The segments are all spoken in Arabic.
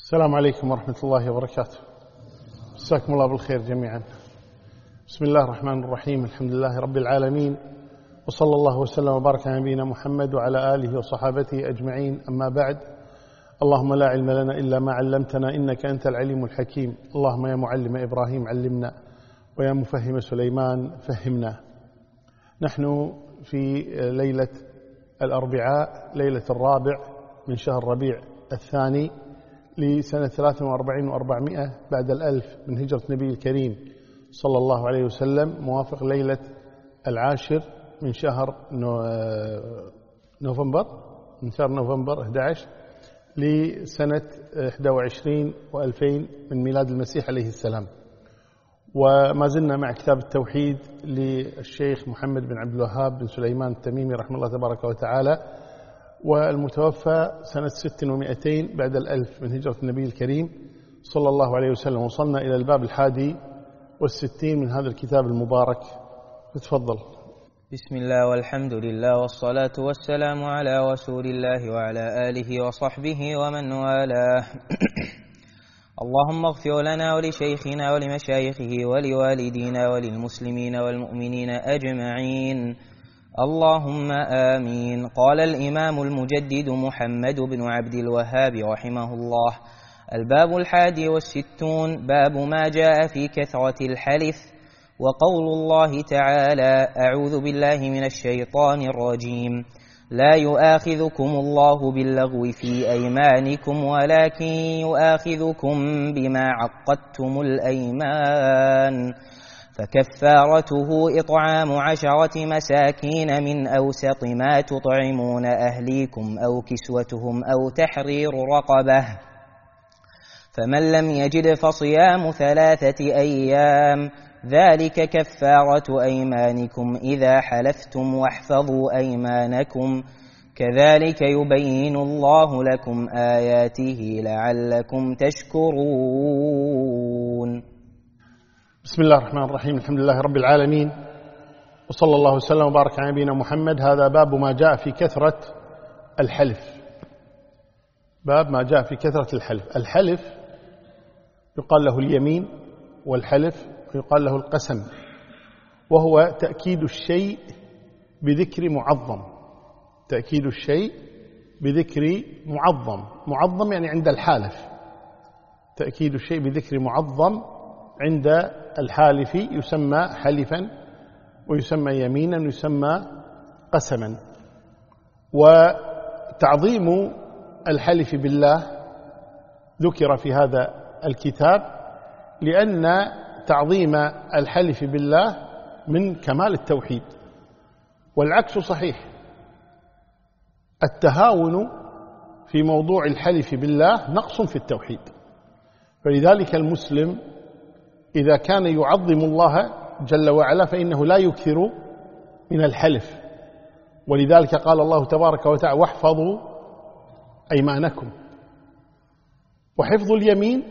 السلام عليكم ورحمة الله وبركاته. مساكم الله بالخير جميعا. بسم الله الرحمن الرحيم. الحمد لله رب العالمين، وصلى الله وسلم وبارك على نبينا محمد وعلى آله وصحابته أجمعين. أما بعد، اللهم لا علم لنا إلا ما علمتنا إنك أنت العليم الحكيم. اللهم يا معلم إبراهيم علمنا، ويا مفهم سليمان فهمنا. نحن في ليلة الأربعاء، ليلة الرابع من شهر ربيع الثاني لسنة 43 و400 بعد الألف من هجرة النبي الكريم صلى الله عليه وسلم، موافق ليلة العاشر من شهر نوفمبر 11 لسنة 21 و2000 من ميلاد المسيح عليه السلام. وما زلنا مع كتاب التوحيد للشيخ محمد بن عبد الوهاب بن سليمان التميمي رحمه الله تبارك وتعالى، والمتوفى سنة 600 بعد الألف من هجرة النبي الكريم صلى الله عليه وسلم. وصلنا إلى الباب 61 من هذا الكتاب المبارك. تفضل. بسم الله والحمد لله والصلاة والسلام على رسول الله وعلى آله وصحبه ومن والاه. اللهم اغفر لنا ولشيخنا ولمشايخه ولوالدينا وللمسلمين والمؤمنين أجمعين، اللهم آمين. قال الإمام المجدد محمد بن عبد الوهاب رحمه الله: الباب 61، باب ما جاء في كثرة الحلف. وقول الله تعالى: أعوذ بالله من الشيطان الرجيم: لا يؤاخذكم الله باللغو في أيمانكم ولكن يؤاخذكم بما عقدتم الأيمان، فكفارته إطعام 10 مساكين من أوسط ما تطعمون أهليكم أو كسوتهم أو تحرير رقبة، فمن لم يجد فصيام 3 أيام، ذلك كفارة أيمانكم إذا حلفتم، واحفظوا أيمانكم، كذلك يبين الله لكم آياته لعلكم تشكرون. بسم الله الرحمن الرحيم. الحمد لله رب العالمين، وصلى الله وسلم وبارك على نبينا محمد. هذا باب ما جاء في كثرة الحلف. باب ما جاء في كثرة الحلف. الحلف يقال له اليمين، والحلف يقال له القسم، وهو تأكيد الشيء بذكر معظم. تأكيد الشيء بذكر معظم. معظم يعني عند الحالف. تأكيد الشيء بذكر معظم عند الحالف يسمى حلفا، ويسمى يمينا، ويسمى قسما. وتعظيم الحلف بالله ذكر في هذا الكتاب، لأن تعظيم الحلف بالله من كمال التوحيد، والعكس صحيح. التهاون في موضوع الحلف بالله نقص في التوحيد. فلذلك المسلم إذا كان يعظم الله جل وعلا فإنه لا يكثر من الحلف. ولذلك قال الله تبارك وتعالى: واحفظوا أيمانكم. وحفظ اليمين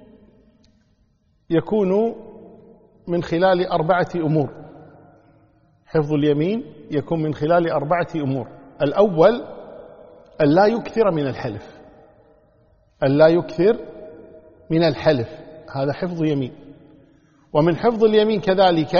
يكون من خلال 4 أمور. حفظ اليمين يكون من خلال 4 أمور. الأول أن لا يكثر من الحلف. أن لا يكثر من الحلف، هذا حفظ يمين. ومن حفظ اليمين كذلك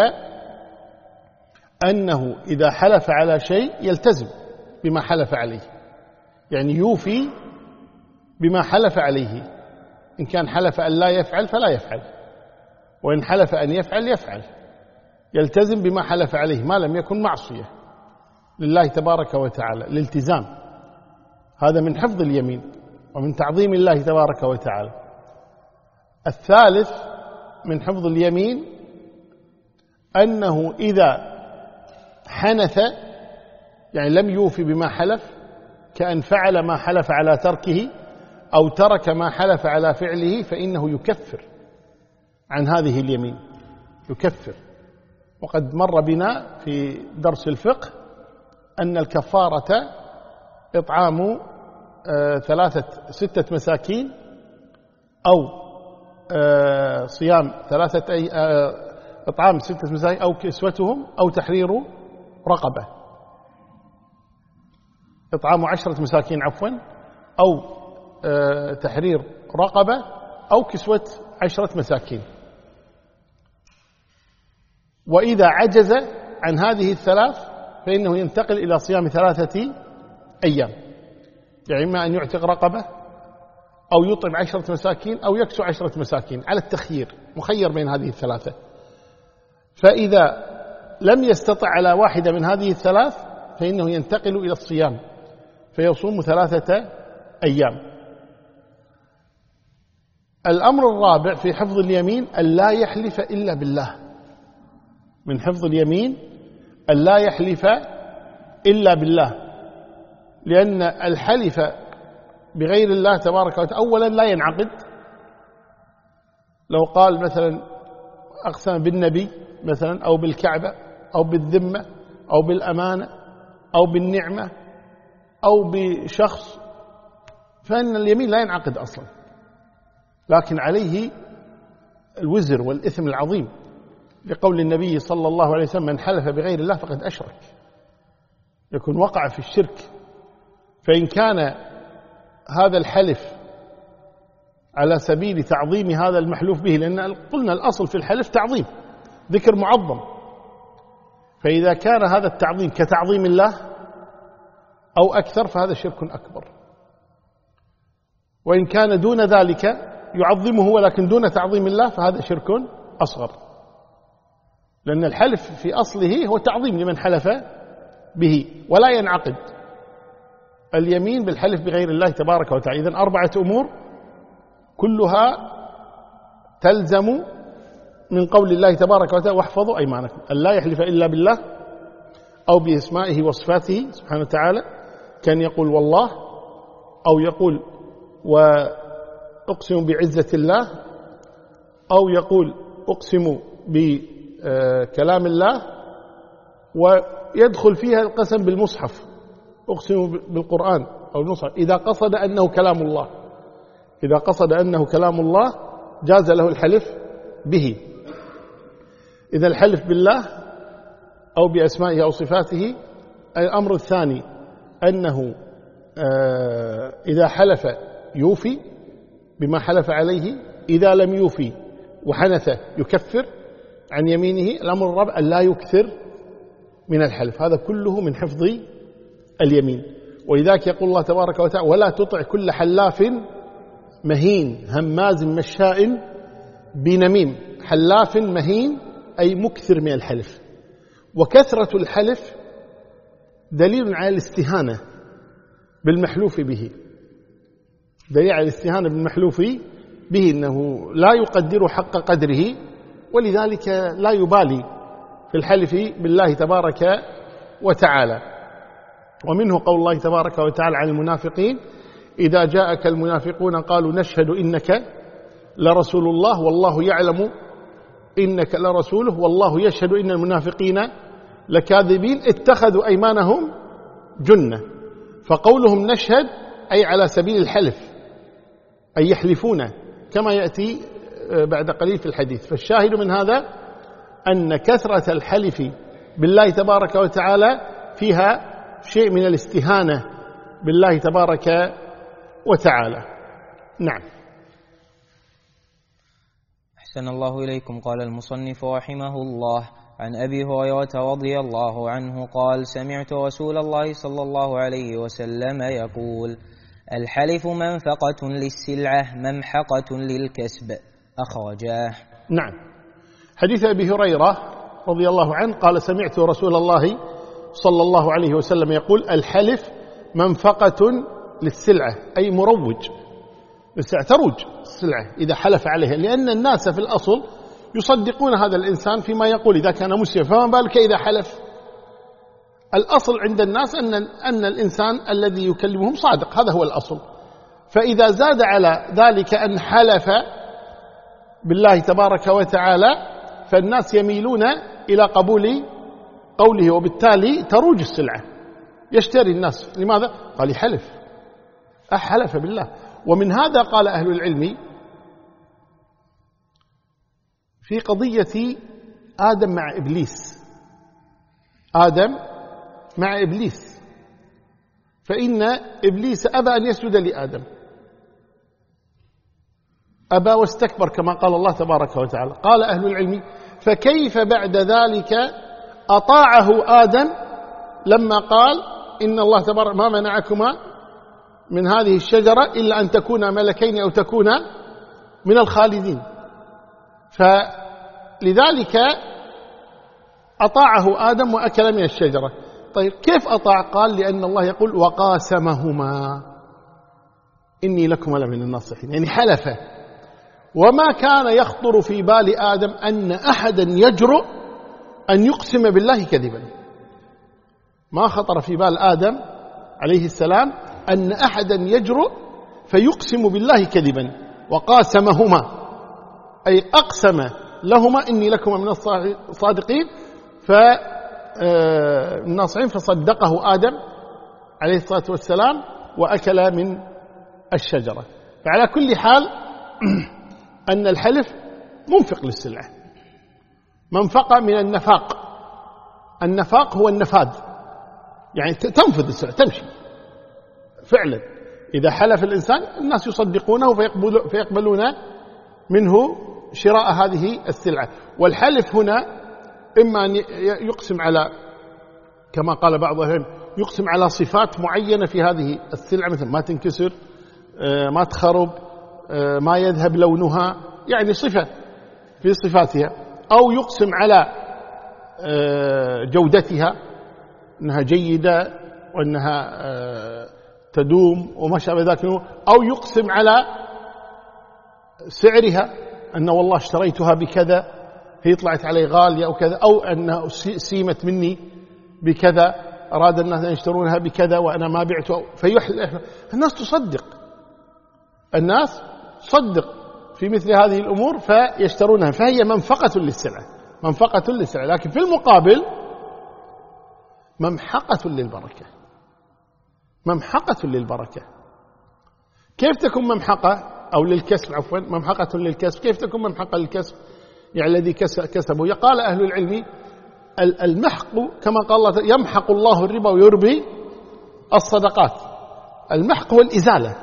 أنه إذا حلف على شيء يلتزم بما حلف عليه، يعني يوفي بما حلف عليه. إن كان حلف أن لا يفعل فلا يفعل، وإن حلف أن يفعل يفعل. يلتزم بما حلف عليه ما لم يكن معصية لله تبارك وتعالى، الالتزام. هذا من حفظ اليمين ومن تعظيم الله تبارك وتعالى. الثالث من حفظ اليمين أنه إذا حنث، يعني لم يوفي بما حلف، كأن فعل ما حلف على تركه أو ترك ما حلف على فعله، فإنه يكفر عن هذه اليمين، يكفر. وقد مر بنا في درس الفقه أن الكفارة إطعام 6 مساكين، أو صيام 3 إطعام 6 مساكين، أو كسوتهم، أو تحرير رقبة. إطعام 10 مساكين عفوا، أو تحرير رقبة أو كسوة 10 مساكين. وإذا عجز عن هذه الثلاث فإنه ينتقل إلى صيام 3 أيام، يعني إما أن يعتق رقبة أو يطعم 10 مساكين أو يكسو 10 مساكين على التخيير، مخير بين هذه الثلاثة. فإذا لم يستطع على واحدة من هذه الثلاث فإنه ينتقل إلى الصيام فيصوم 3 أيام. الأمر الرابع في حفظ اليمين أن لا يحلف إلا بالله. من حفظ اليمين أن لا يحلف إلا بالله، لأن الحلف بغير الله تبارك وتعالى أولا لا ينعقد. لو قال مثلا أقسم بالنبي مثلا أو بالكعبة أو بالذمة أو بالأمانة أو بالنعمة أو بشخص فإن اليمين لا ينعقد أصلا، لكن عليه الوزر والإثم العظيم، لقول النبي صلى الله عليه وسلم من حلف بغير الله فقد أشرك، يكون وقع في الشرك. فإن كان هذا الحلف على سبيل تعظيم هذا المحلوف به، لأن قلنا الأصل في الحلف تعظيم، ذكر معظم، فإذا كان هذا التعظيم كتعظيم الله أو أكثر فهذا شرك أكبر. وإن كان دون ذلك يعظمه ولكن دون تعظيم الله فهذا شرك أصغر، لأن الحلف في أصله هو تعظيم لمن حلف به، ولا ينعقد اليمين بالحلف بغير الله تبارك وتعالى. إذن 4 أمور كلها تلزم من قول الله تبارك وتعالى واحفظوا أيمانكم، أن لا يحلف إلا بالله أو بأسمائه وصفاته سبحانه وتعالى، كان يقول والله، أو يقول وأقسم بعزة الله، أو يقول أقسم بكلام الله، ويدخل فيها القسم بالمصحف، أقسم بالقرآن أو المصحف إذا قصد أنه كلام الله. إذا قصد أنه كلام الله جاز له الحلف به. إذا الحلف بالله أو بأسمائه أو صفاته. الأمر الثاني أنه إذا حلف يوفي بما حلف عليه، إذا لم يوفي وحنث يكفر عن يمينه. الأمر الرابع أن لا يكثر من الحلف، هذا كله من حفظ اليمين. ولذلك يقول الله تبارك وتعالى ولا تطع كل حلاف مهين هماز مشاء بنميم. حلاف مهين أي مكثر من الحلف، وكثرة الحلف دليل على الاستهانة بالمحلوف به، دليل على الاستهانة بالمحلوف به، أنه لا يقدر حق قدره، ولذلك لا يبالي في الحلف بالله تبارك وتعالى. ومنه قول الله تبارك وتعالى عن المنافقين إذا جاءك المنافقون قالوا نشهد إنك لرسول الله والله يعلم إنك لرسوله والله يشهد إن المنافقين لكاذبين اتخذوا أيمانهم جنة. فقولهم نشهد أي على سبيل الحلف، أي يحلفون كما يأتي بعد قليل في الحديث. فالشاهد من هذا أن كثرة الحلف بالله تبارك وتعالى فيها شيء من الاستهانة بالله تبارك وتعالى. نعم. أحسن الله إليكم. قال المصنف رحمه الله عن أبي هريرة رضي الله عنه قال سمعت رسول الله صلى الله عليه وسلم يقول الحلف منفقة للسلعة ممحقة للكسب، أخرجاه. نعم. حديث أبي هريرة رضي الله عنه قال سمعت رسول الله صلى الله عليه وسلم يقول الحلف منفقة للسلعة أي مروج للسلعة، تروج السلعة إذا حلف عليها، لأن الناس في الأصل يصدقون هذا الإنسان فيما يقول إذا كان مسلم، فما بالك إذا حلف. الأصل عند الناس أن الإنسان الذي يكلمهم صادق، هذا هو الأصل. فإذا زاد على ذلك أن حلف بالله تبارك وتعالى فالناس يميلون إلى قبول قوله، وبالتالي تروج السلعة، يشتري الناس. لماذا؟ قال يحلف، أحلف بالله. ومن هذا قال أهل العلم في قضية آدم مع إبليس، آدم مع إبليس، فإن إبليس أبى أن يسجد لآدم أبى واستكبر كما قال الله تبارك وتعالى. قال أهل العلم: فكيف بعد ذلك أطاعه آدم لما قال إن الله تبارك ما منعكما من هذه الشجرة إلا أن تكونا ملكين أو تكونا من الخالدين. فلذلك أطاعه آدم وأكل من الشجرة. طيب كيف أطاع؟ قال: لأن الله يقول: وقاسمهما إني لكما لمن الناصحين، يعني حلف. وما كان يخطر في بال آدم أن أحدا يجرؤ أن يقسم بالله كذبا. ما خطر في بال آدم عليه السلام أن أحدا يجرؤ فيقسم بالله كذبا. وقاسمهما أي أقسم لهما إني لكما من الصادقين فالناصحين، فصدقه آدم عليه الصلاة والسلام وأكل من الشجرة. فعلى كل حال أن الحلف منفق للسلعة، منفقة من النفاق. النفاق هو النفاذ، يعني تنفذ السلعة، تمشي فعلا. إذا حلف الإنسان الناس يصدقونه فيقبلون منه شراء هذه السلعة. والحلف هنا إما أن يقسم على، كما قال بعض أهل، يقسم على صفات معينة في هذه السلعة، مثل ما تنكسر، ما تخرب، ما يذهب لونها، يعني صفة في صفاتها. أو يقسم على جودتها، أنها جيدة وأنها تدوم وما شابه ذلك. أو يقسم على سعرها، أن والله اشتريتها بكذا، هي طلعت علي غالية أو كذا، أو أنها سيمت مني بكذا، أراد الناس أن يشترونها بكذا وأنا ما بعته. الناس تصدق، الناس تصدق في مثل هذه الأمور فيشترونها، فهي منفقة للسلعة، منفقة للسلعة. لكن في المقابل ممحقة للبركة، ممحقة للبركة. كيف تكون ممحقة أو للكسب، عفوا، ممحقة للكسب؟ كيف تكون ممحقة للكسب؟ يعني الذي كسبه. يقال أهل العلم: المحق كما قال الله: يمحق الله الربا ويربي الصدقات. المحق هو الإزالة.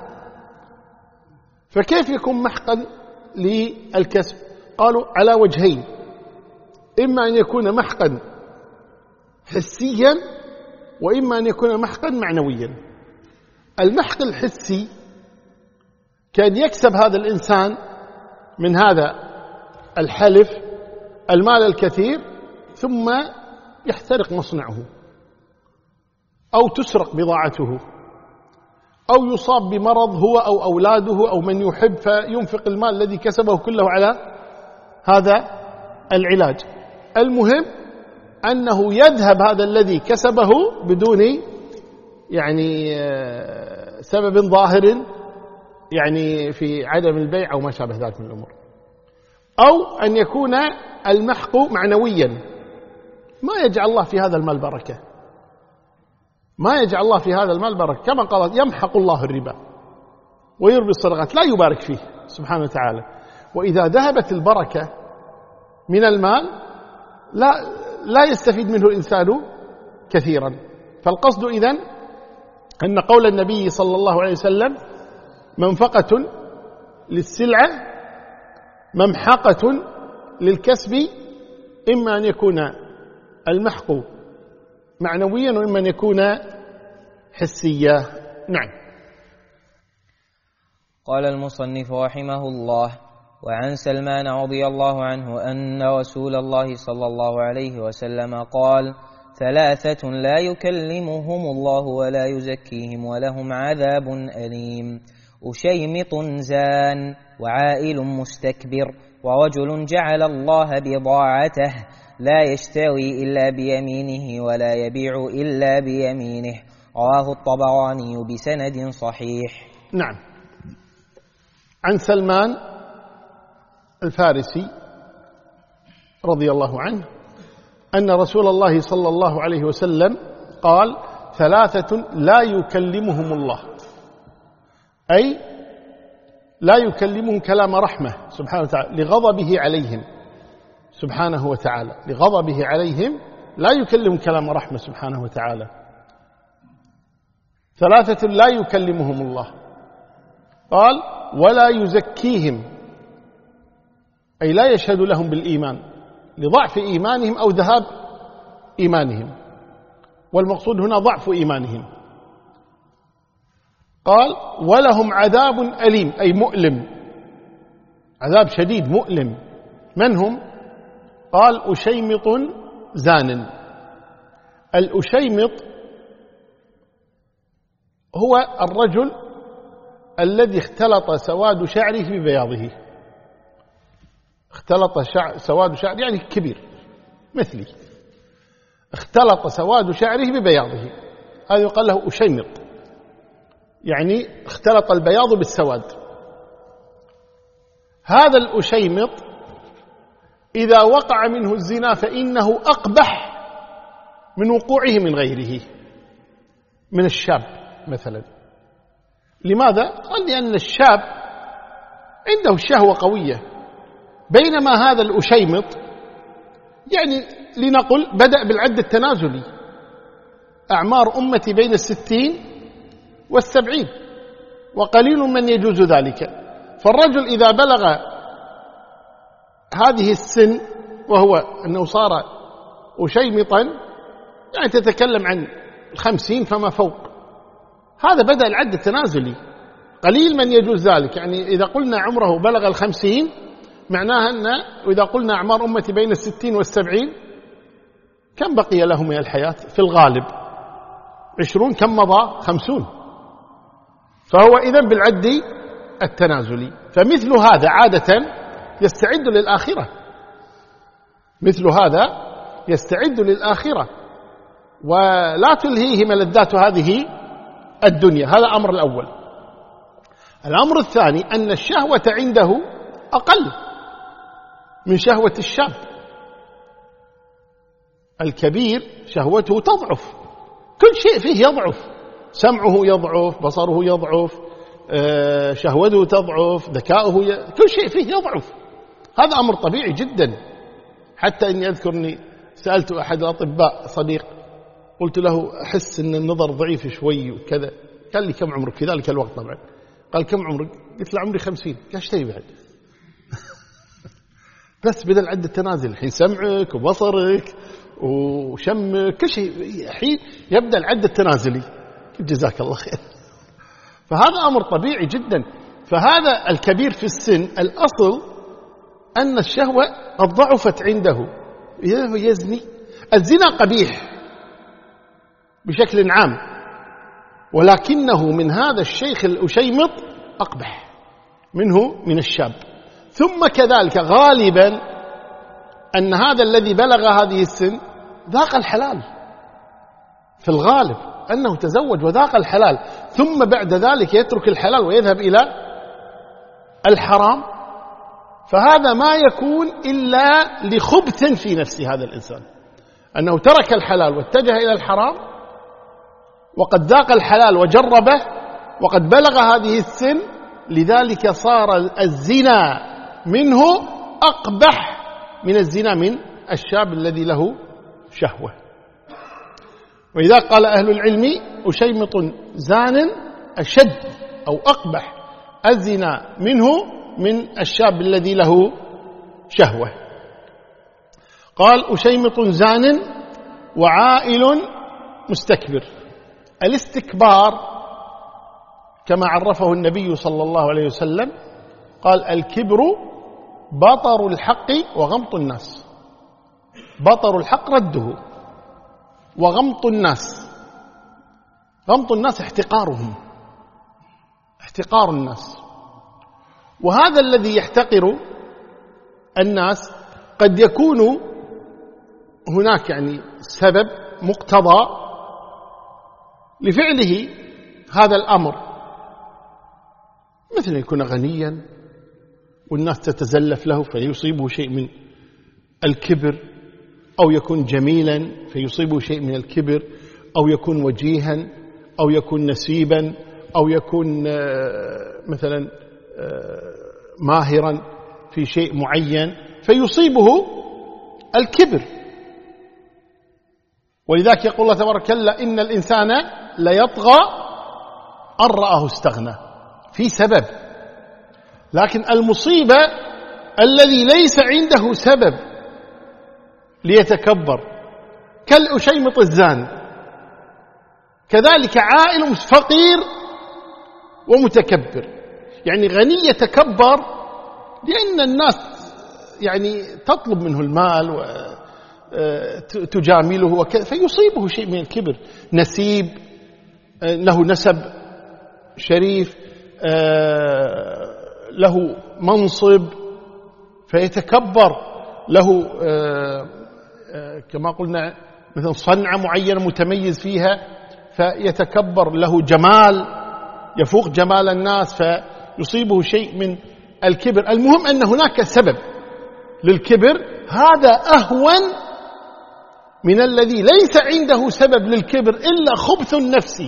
فكيف يكون محقا للكسب؟ قالوا على وجهين: إما أن يكون محقا حسيا، وإما أن يكون محقا معنويا. المحق الحسي كان يكسب هذا الإنسان من هذا الحلف المال الكثير، ثم يحترق مصنعه، أو تسرق بضاعته، أو يصاب بمرض هو أو أولاده أو من يحب، فينفق المال الذي كسبه كله على هذا العلاج. المهم أنه يذهب هذا الذي كسبه بدون يعني سبب ظاهر، يعني في عدم البيع أو ما شابه ذلك من الأمور. أو أن يكون المحق معنويا، ما يجعل الله في هذا المال بركة، ما يجعل الله في هذا المال بركة. كما قال: يمحق الله الربا ويربي الصدقات، لا يبارك فيه سبحانه وتعالى. وإذا ذهبت البركة من المال لا يستفيد منه الإنسان كثيرا. فالقصد إذن أن قول النبي صلى الله عليه وسلم: منفقة للسلعة ممحقة للكسب، إما أن يكون المحق معنويا وإما أن يكون حسيا. نعم. قال المصنف رحمه الله: وعن سلمان رضي الله عنه أن رسول الله صلى الله عليه وسلم قال: 3 لا يكلمهم الله ولا يزكيهم ولهم عذاب أليم: أشيمط زان، وعائل مستكبر، ورجل جعل الله بضاعته، لا يشتري إلا بيمينه ولا يبيع إلا بيمينه. رواه الطبراني بسند صحيح. نعم. عن سلمان الفارسي رضي الله عنه أن رسول الله صلى الله عليه وسلم قال: 3 لا يكلمهم الله، أي لا يكلمهم كلام رحمة سبحانه وتعالى لغضبه عليهم سبحانه وتعالى، لغضبه عليهم لا يكلم كلام رحمة سبحانه وتعالى. 3 لا يكلمهم الله. قال: ولا يزكيهم، أي لا يشهد لهم بالإيمان لضعف إيمانهم أو ذهاب إيمانهم، والمقصود هنا ضعف إيمانهم. قال ولهم عذاب أليم أي مؤلم، عذاب شديد مؤلم. من هم؟ قال أشيمط زان. الأشيمط هو الرجل الذي اختلط سواد شعره ببياضه. اختلط سواد شعره يعني كبير مثلي، اختلط سواد شعره ببياضه، هذا يقال له أشيمط، يعني اختلط البياض بالسواد. هذا الأشيمط إذا وقع منه الزنا فإنه أقبح من وقوعه من غيره، من الشاب مثلا. لماذا؟ قال لأن الشاب عنده شهوة قوية، بينما هذا الأشيمط يعني لنقل بدأ بالعد التنازلي، أعمار أمتي بين 60 و70 وقليل من يجوز ذلك. فالرجل إذا بلغ هذه السن وهو أنه صار أشيمطا، يعني تتكلم عن 50 فما فوق، هذا بدأ العد التنازلي، قليل من يجوز ذلك. يعني إذا قلنا عمره بلغ 50 معناها أن إذا قلنا أعمار أمتي بين 60 و70 كم بقي له من الحياة؟ في الغالب 20، كم مضى؟ 50. فهو إذن بالعد التنازلي. فمثل هذا عادة يستعد للآخرة، مثل هذا يستعد للآخرة ولا تلهيه ملذات هذه الدنيا. هذا الأمر الأول. الأمر الثاني أن الشهوة عنده أقل من شهوة الشاب. الكبير شهوته تضعف، كل شيء فيه يضعف، سمعه يضعف، بصره يضعف، شهوته تضعف، ذكاؤه كل شيء فيه يضعف. هذا أمر طبيعي جدا. حتى إني أذكرني سألت أحد الأطباء صديق، قلت له أحس أن النظر ضعيف شوي وكذا. قال لي كم عمرك في ذلك الوقت؟ طبعا قال كم عمرك؟ قلت له عمري 50. قال ايش تبي بعد؟ بس بدل العد التنازل، الحين سمعك وبصرك وشمك كل شيء الحين يبدأ العد التنازلي. جزاك الله خير. فهذا أمر طبيعي جدا. فهذا الكبير في السن الأصل أن الشهوة قد ضعفت عنده، يزني. الزنا قبيح بشكل عام، ولكنه من هذا الشيخ الأشيمط أقبح منه من الشاب. ثم كذلك غالبا أن هذا الذي بلغ هذه السن ذاق الحلال، في الغالب أنه تزوج وذاق الحلال، ثم بعد ذلك يترك الحلال ويذهب إلى الحرام. فهذا ما يكون إلا لخبث في نفس هذا الإنسان، أنه ترك الحلال واتجه إلى الحرام، وقد ذاق الحلال وجربه وقد بلغ هذه السن، لذلك صار الزنا منه أقبح من الزنا من الشاب الذي له شهوة. وإذا قال أهل العلم أشيمط زان أشد أو أقبح الزنا منه من الشاب الذي له شهوة. قال أشيمط زان وعائل مستكبر. الاستكبار كما عرفه النبي صلى الله عليه وسلم قال الكبر بطر الحق وغمط الناس. بطر الحق رده، وغمط الناس، غمط الناس احتقارهم، احتقار الناس. وهذا الذي يحتقر الناس قد يكون هناك يعني سبب مقتضى لفعله هذا الأمر، مثل يكون غنيا والناس تتزلف له فيصيبه شيء من الكبر، أو يكون جميلا فيصيبه شيء من الكبر، أو يكون وجيها، أو يكون نسيبا، أو يكون مثلا ماهرا في شيء معين فيصيبه الكبر. ولذلك يقول الله تبارك كلا إن الإنسان ليطغى أن رآه استغنى، في سبب. لكن المصيبة الذي ليس عنده سبب ليتكبر كالأشيمط الزان، كذلك عائل فقير ومتكبر. يعني غني يتكبر لأن الناس يعني تطلب منه المال وتجامله وكذا، فيصيبه شيء من الكبر، نسيب، له نسب شريف، له منصب فيتكبر، له كما قلنا مثل صنعة معينة متميز فيها فيتكبر، له جمال يفوق جمال الناس فيصيبه شيء من الكبر. المهم أن هناك سبب للكبر، هذا أهون من الذي ليس عنده سبب للكبر إلا خبث النفس.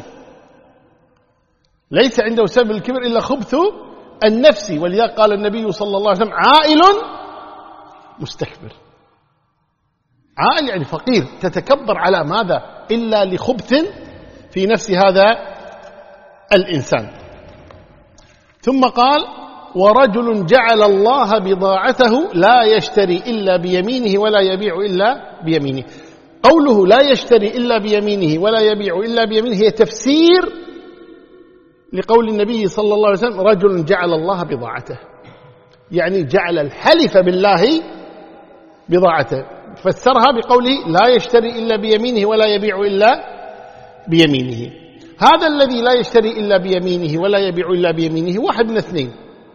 ليس عنده سبب للكبر إلا خبث النفس، ولذا قال النبي صلى الله عليه وسلم عائل مستكبر. عائل يعني فقير، تتكبر على ماذا؟ إلا لخبث في نفس هذا الإنسان. ثم قال ورجل جعل الله بضاعته لا يشتري إلا بيمينه ولا يبيع إلا بيمينه. قوله لا يشتري إلا بيمينه ولا يبيع إلا بيمينه هي تفسير لقول النبي صلى الله عليه وسلم رجل جعل الله بضاعته، يعني جعل الحلف بالله بضاعته، فسرها بقوله لا يشتري إلا بيمينه ولا يبيع إلا بيمينه. هذا الذي لا يشتري إلا بيمينه ولا يبيع إلا بيمينه واحد من اثنين،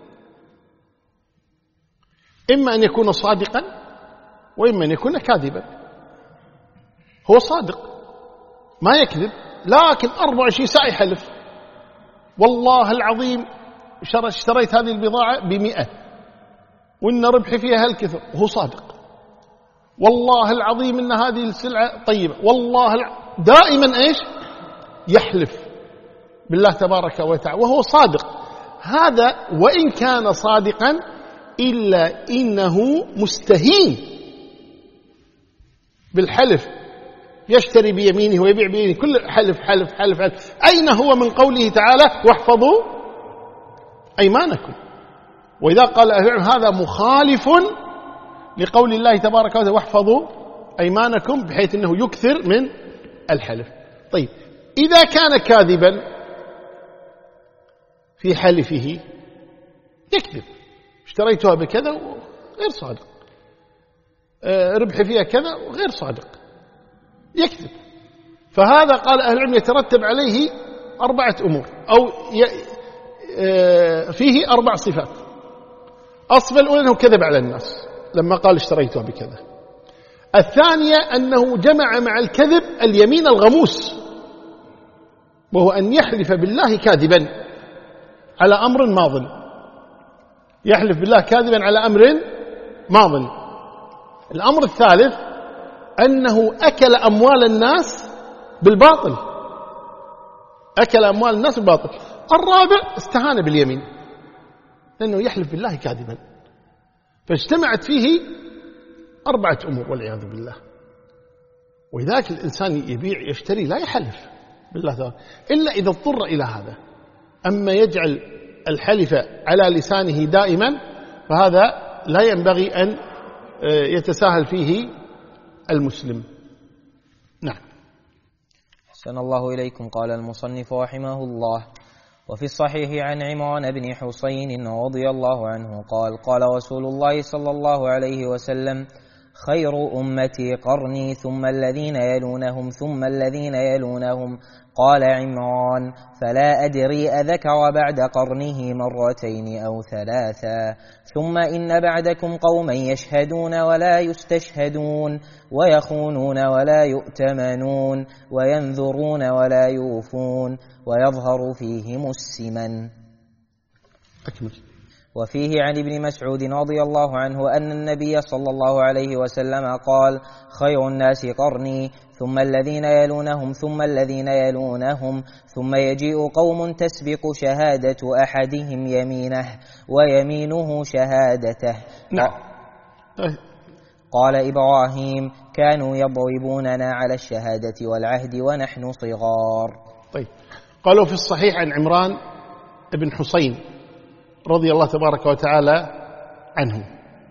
إما أن يكون صادقا وإما أن يكون كاذبا. هو صادق ما يكذب، لكن 24 ساعة يحلف والله العظيم اشتريت هذه البضاعة ب100 وإن ربحي فيها هالكثر، وهو صادق. والله العظيم إن هذه السلعة طيبة، والله دائما إيش يحلف بالله تبارك وتعالى وهو صادق. هذا وإن كان صادقا إلا إنه مستهين بالحلف، يشتري بيمينه ويبيع بيمينه، كل حلف حلف حلف حلف. أين هو من قوله تعالى واحفظوا أيمانكم؟ وإذا قال أهل العلم هذا مخالف لقول الله تبارك وتعالى واحفظوا أيمانكم، بحيث أنه يكثر من الحلف. طيب إذا كان كاذبا في حلفه يكذب، اشتريتها بكذا وغير صادق، ربحي فيها كذا وغير صادق، يكذب. فهذا قال أهل العلم يترتب عليه 4 أمور، أو فيه 4 صفات. أصل الأولى أنه كذب على الناس لما قال اشتريتها بكذا. الثانية أنه جمع مع الكذب اليمين الغموس، وهو أن يحلف بالله كاذبا على أمر ماض، يحلف بالله كاذبا على أمر ماض. الأمر الثالث أنه أكل أموال الناس بالباطل، أكل أموال الناس بالباطل. الرابع استهان باليمين لأنه يحلف بالله كاذبا، فاجتمعت فيه 4 أمور والعياذ بالله. ولذلك الإنسان يبيع يشتري لا يحلف بالله تعالى إلا إذا اضطر إلى هذا. أما يجعل الحلف على لسانه دائما فهذا لا ينبغي أن يتساهل فيه المسلم. نعم. أحسن الله إليكم. قال المصنف رحمه الله: وفي الصحيح عن عمران بن حسين رضي الله عنه قال: قال رسول الله صلى الله عليه وسلم: خير أمتي قرني ثم الذين يلونهم ثم الذين يلونهم. قال عمران: فلا أدري أذكر بعد قرنه مرتين أو 3. ثم إن بعدكم قوما يشهدون ولا يستشهدون، ويخونون ولا يؤتمنون، وينذرون ولا يوفون، ويظهر فيهم السمن. أكمل. وفيه عن ابن مسعود رضي الله عنه أن النبي صلى الله عليه وسلم قال: خير الناس قرني ثم الذين يلونهم ثم الذين يلونهم، ثم يجيء قوم تسبق شهادة أحدهم يمينه ويمينه شهادته. نعم. قال إبراهيم: كانوا يضربوننا على الشهادة والعهد ونحن صغار. طيب. قالوا في الصحيح عن عمران بن حسين رضي الله تبارك وتعالى عنه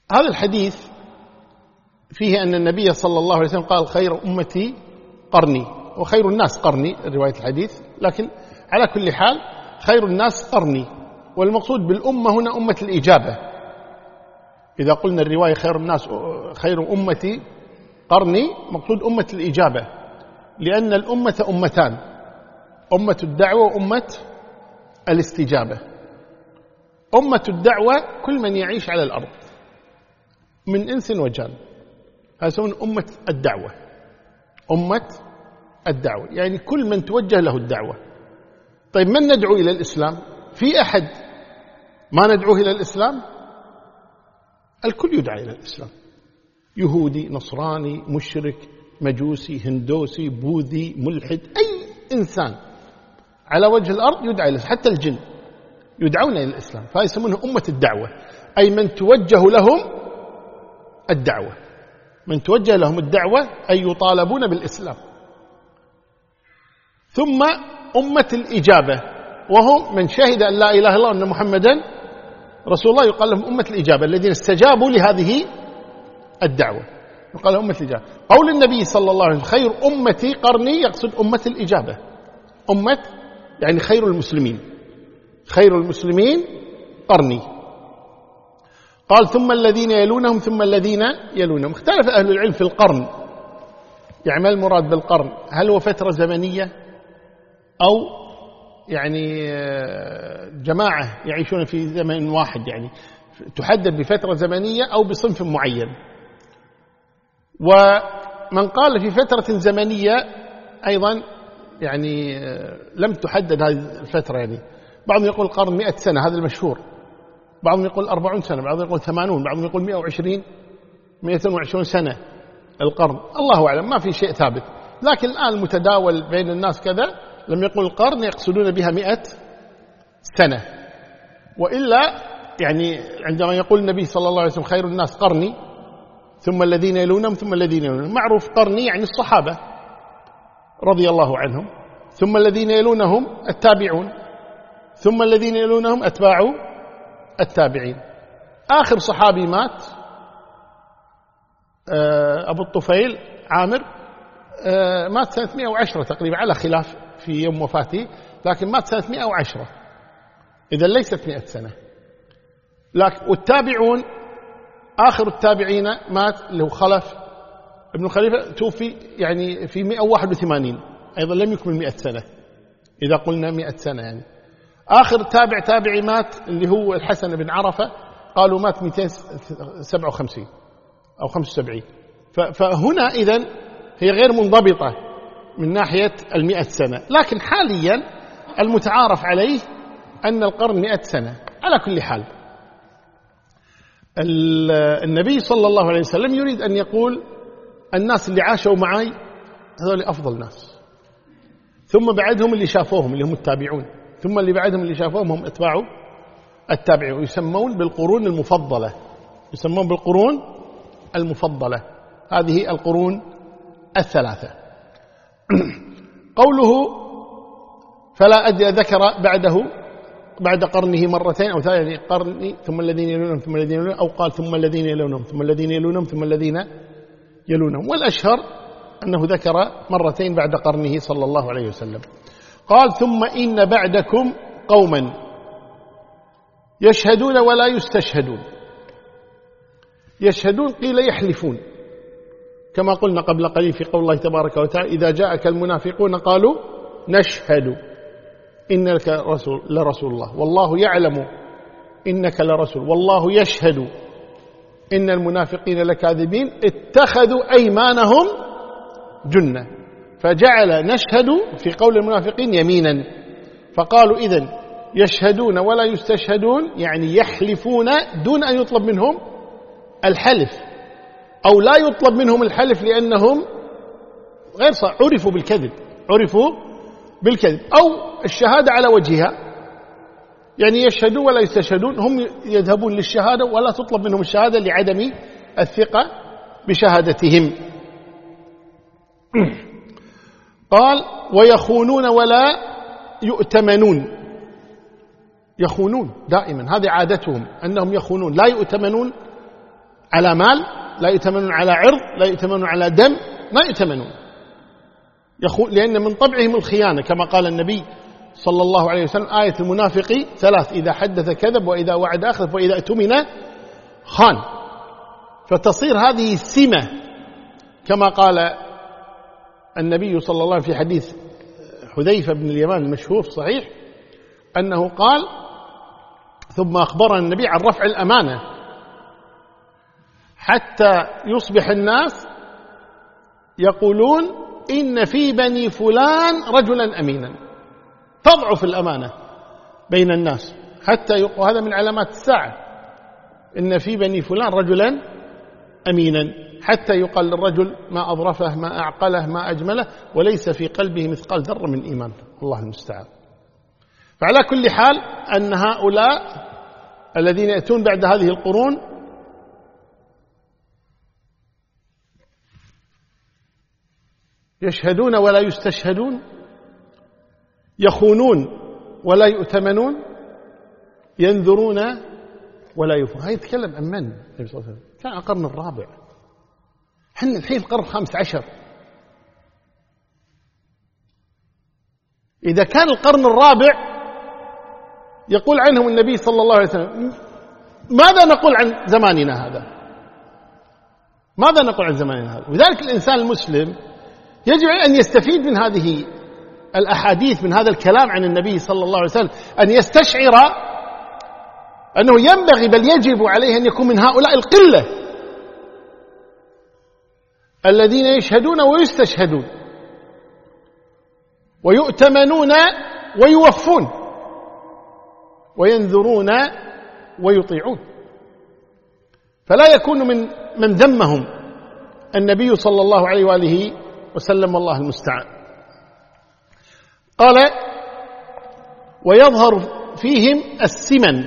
هذا الحديث فيه أن النبي صلى الله عليه وسلم قال خير أمتي قرني، وخير الناس قرني رواية الحديث، لكن على كل حال خير الناس قرني، والمقصود بالأمة هنا أمة الإجابة. إذا قلنا الرواية خير الناس خير أمتي قرني، مقصود أمة الإجابة، لأن الأمة أمتان، أمة الدعوة وأمة الاستجابة. أمة الدعوة كل من يعيش على الأرض من إنس وجان، هذا يسمون أمة الدعوة. أمة الدعوة يعني كل من توجه له الدعوة. طيب من ندعو إلى الإسلام؟ في أحد ما ندعوه إلى الإسلام؟ الكل يدعى إلى الإسلام، يهودي، نصراني، مشرك، مجوسي، هندوسي، بوذي، ملحد، أي إنسان على وجه الأرض يدعى إلى الإسلام، حتى الجن يدعون إلى الإسلام، فيسمونه أمة الدعوة، أي من توجه لهم الدعوة، من توجه لهم الدعوة أي يطالبون بالإسلام. ثم أمة الإجابة، وهم من شهد أن لا إله إلا الله وأن محمدا رسول الله، يقال لهم أمة الإجابة، الذين استجابوا لهذه الدعوة يقال لهم أمة الإجابة. قول النبي صلى الله عليه وسلم خير أمتي قرني، يقصد أمة الإجابة، أمة يعني خير المسلمين، خير المسلمين قرني. قال ثم الذين يلونهم ثم الذين يلونهم. اختلف أهل العلم في القرن، يعني ما المراد بالقرن؟ هل هو فترة زمنية أو يعني جماعة يعيشون في زمن واحد، يعني تحدد بفترة زمنية أو بصنف معين؟ ومن قال في فترة زمنية أيضا يعني لم تحدد هذه الفترة، يعني بعضهم يقول قرن 100 سنة، هذا المشهور، بعضهم يقول 40 سنة، بعضهم يقول 80، بعضهم يقول 120 سنة القرن، الله أعلم، ما في شيء ثابت. لكن الآن المتداول بين الناس كذا، لم يقول القرن يقصدون بها 100 سنة. وإلا يعني عندما يقول النبي صلى الله عليه وسلم خير الناس قرني ثم الذين يلونهم ثم الذين يلونهم، معروف قرني يعني الصحابة رضي الله عنهم، ثم الذين يلونهم التابعون، ثم الذين يلونهم أتباع التابعين. آخر صحابي مات أبو الطفيل عامر، مات سنة 110 تقريبا، على خلاف في يوم وفاته، لكن مات سنة 110، إذا ليست 100 سنة. لكن والتابعون آخر التابعين مات اللي هو خلف ابن الخليفة، توفي يعني في 181، أيضا لم يكمل 100 سنة إذا قلنا 100 سنة. يعني آخر تابعي مات اللي هو الحسن بن عرفة، قالوا مات 257 أو 75. فهنا إذن هي غير منضبطة من ناحية 100 سنة، لكن حاليا المتعارف عليه أن القرن 100 سنة. على كل حال النبي صلى الله عليه وسلم يريد أن يقول الناس اللي عاشوا معي هذول أفضل ناس، ثم بعدهم اللي شافوهم اللي هم التابعون، ثم اللي بعدهم اللي شافوهم هم أتباع التابعون، يسمون بالقرون المفضلة، يسمون بالقرون المفضلة، هذه القرون الثلاثة. قوله فلا أدري ذكر بعد قرنه مرتين أو ثلاثة، يعني قرني ثم الذين يلونهم ثم الذين يلونهم، أو قال ثم الذين يلونهم ثم الذين يلونهم ثم الذين يلونهم، والأشهر أنه ذكر مرتين بعد قرنه صلى الله عليه وسلم. قال ثم إن بعدكم قوما يشهدون ولا يستشهدون. يشهدون قيل يحلفون، كما قلنا قبل قليل في قول الله تبارك وتعالى إذا جاءك المنافقون قالوا نشهد إنك لرسول الله والله يعلم إنك لرسول والله يشهد إن المنافقين لكاذبين اتخذوا أيمانهم جنة، فجعل نشهد في قول المنافقين يمينا، فقالوا إذن يشهدون ولا يستشهدون يعني يحلفون دون أن يطلب منهم الحلف، أو لا يطلب منهم الحلف لأنهم غير عرفوا بالكذب، أو الشهادة على وجهها، يعني يشهدون ولا يستشهدون، هم يذهبون للشهادة ولا تطلب منهم الشهادة لعدم الثقة بشهادتهم. قال ويخونون ولا يؤتمنون. يخونون دائما، هذه عادتهم أنهم يخونون، لا يؤتمنون على مال، لا يؤتمنون على عرض، لا يؤتمنون على دم، ما يؤتمنون، لأن من طبعهم الخيانة، كما قال النبي صلى الله عليه وسلم: آية المنافق 3: إذا حدث كذب، وإذا وعد أخلف، وإذا اؤتمن خان. فتصير هذه سمة، كما قال النبي صلى الله عليه وسلم في حديث حذيفة بن اليمان المشهور صحيح، أنه قال: ثم أخبرنا النبي عن رفع الأمانة حتى يصبح الناس يقولون إن في بني فلان رجلا أمينا، تضعف الأمانة بين الناس حتى وهذا من علامات الساعة، إن في بني فلان رجلا أمينا، حتى يقال للرجل: ما أظرفه، ما أعقله، ما أجمله، وليس في قلبه مثقال ذرة من إيمان. الله المستعان. فعلى كل حال أن هؤلاء الذين يأتون بعد هذه القرون يشهدون ولا يستشهدون، يخونون ولا يؤتمنون، ينذرون ولا يوفون. هذا يتكلم عن من؟ النبي صلى الله عليه وسلم كان القرن الرابع، حنا الحين القرن 15. إذا كان القرن الرابع يقول عنهم النبي صلى الله عليه وسلم، ماذا نقول عن زماننا هذا؟ ماذا نقول عن زماننا هذا؟ لذلك الإنسان المسلم يجب أن يستفيد من هذه الأحاديث، من هذا الكلام عن النبي صلى الله عليه وسلم، أن يستشعر أنه ينبغي بل يجب عليه أن يكون من هؤلاء القلة الذين يشهدون ويستشهدون ويؤتمنون ويوفون وينذرون ويطيعون، فلا يكون من ذمهم النبي صلى الله عليه وآله وسلم، والله المستعان. قال: ويظهر فيهم السمن،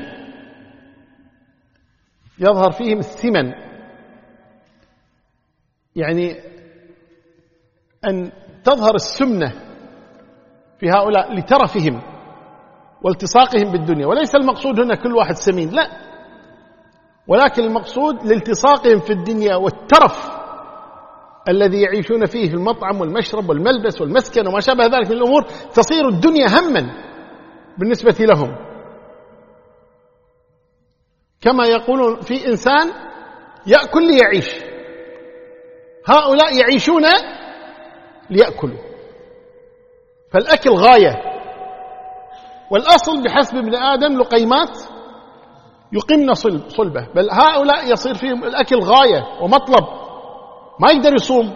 يظهر فيهم السمن، يعني أن تظهر السمنة في هؤلاء لترفهم والتصاقهم بالدنيا، وليس المقصود هنا كل واحد سمين، لا، ولكن المقصود لالتصاقهم في الدنيا والترف الذي يعيشون فيه في المطعم والمشرب والملبس والمسكن وما شابه ذلك من الأمور، تصير الدنيا هما بالنسبة لهم. كما يقولون في إنسان يأكل ليعيش، هؤلاء يعيشون ليأكلوا، فالأكل غاية، والأصل بحسب ابن آدم لقيمات يقمن صلبه، بل هؤلاء يصير فيهم الأكل غاية ومطلب، ما يقدر يصوم،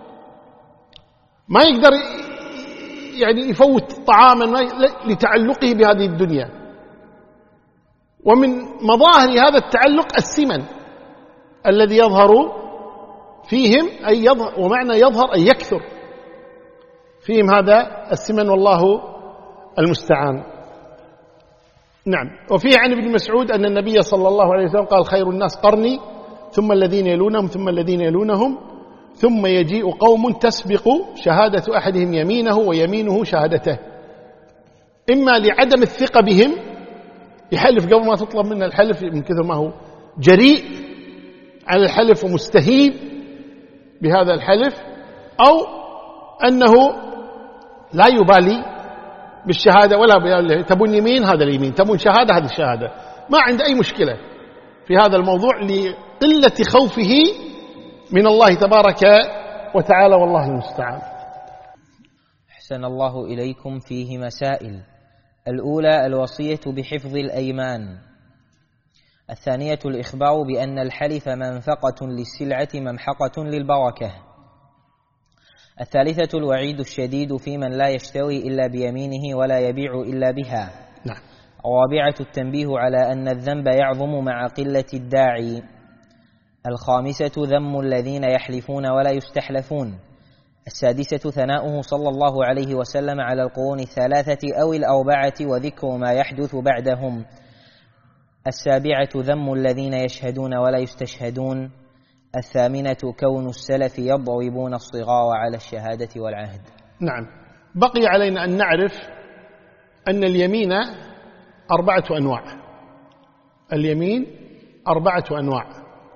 ما يقدر يعني يفوت طعاما لتعلقه بهذه الدنيا. ومن مظاهر هذا التعلق السمن الذي يظهر فيهم، أي يظهر، ومعنى يظهر أي يكثر فيهم هذا السمن، والله المستعان. نعم. وفيه عن ابن مسعود أن النبي صلى الله عليه وسلم قال: خير الناس قرني، ثم الذين يلونهم، ثم الذين يلونهم، ثم يجيء قوم تسبق شهادة أحدهم يمينه ويمينه شهادته، إما لعدم الثقة بهم، يحلف قبل ما تطلب منه الحلف من كثر ما هو جريء على الحلف ومستهيب بهذا الحلف، أو أنه لا يبالي بالشهادة ولا بالله، تبون يمين هذا اليمين، تبون شهادة هذه الشهادة، ما عنده أي مشكلة في هذا الموضوع لقلة خوفه من الله تبارك وتعالى، والله المستعان. أحسن الله إليكم. فيه مسائل: الأولى الوصية بحفظ الأيمان. الثانية الإخبار بأن الحلف منفقة للسلعة ممحقة للبركة. الثالثة الوعيد الشديد في من لا يشتري إلا بيمينه ولا يبيع إلا بها. نعم. الرابعة التنبيه على أن الذنب يعظم مع قلة الداعي. الخامسة ذم الذين يحلفون ولا يستحلفون. السادسة ثناؤه صلى الله عليه وسلم على القرون الثلاثة أو الأربعة وذكر ما يحدث بعدهم. السابعة ذم الذين يشهدون ولا يستشهدون. الثامنة كون السلف يضربون الصغار على الشهادة والعهد. نعم. بقي علينا أن نعرف أن اليمين 4 أنواع. اليمين 4 أنواع.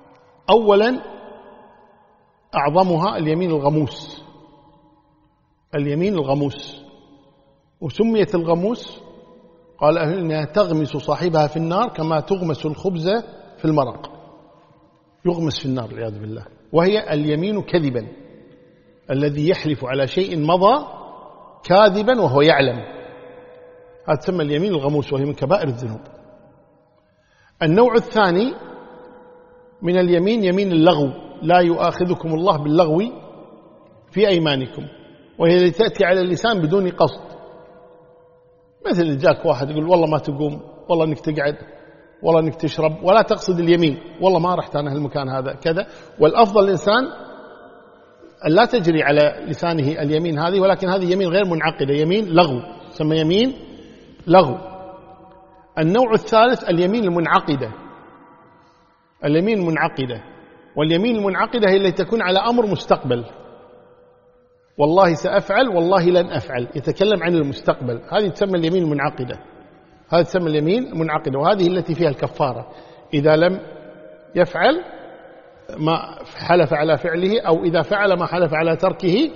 أولا أعظمها اليمين الغموس. اليمين الغموس، وسميت الغموس قال أهل أنها تغمس صاحبها في النار كما تغمس الخبز في المرق، يغمس في النار والعياذ بالله. وهي اليمين كذبا، الذي يحلف على شيء مضى كاذبا وهو يعلم، هذا تسمى اليمين الغموس، وهي من كبائر الذنوب. النوع الثاني من اليمين يمين اللغو، لا يؤاخذكم الله باللغو في أيمانكم، وهي التي تأتي على اللسان بدون قصد، مثل اللي جاك واحد يقول والله ما تقوم، والله انك تقعد، والله انك تشرب، ولا تقصد اليمين، والله ما رحت انا هالمكان هذا كذا. والافضل الانسان أن لا تجري على لسانه اليمين هذه، ولكن هذه يمين غير منعقدة، يمين لغو، تسمى يمين لغو. النوع الثالث اليمين المنعقدة. اليمين المنعقدة، واليمين المنعقدة هي التي تكون على أمر مستقبل، والله سأفعل والله لن أفعل، يتكلم عن المستقبل، هذه تسمى اليمين المنعقدة. هذه تسمى اليمين المنعقدة، وهذه التي فيها الكفارة إذا لم يفعل ما حلف على فعله، أو إذا فعل ما حلف على تركه.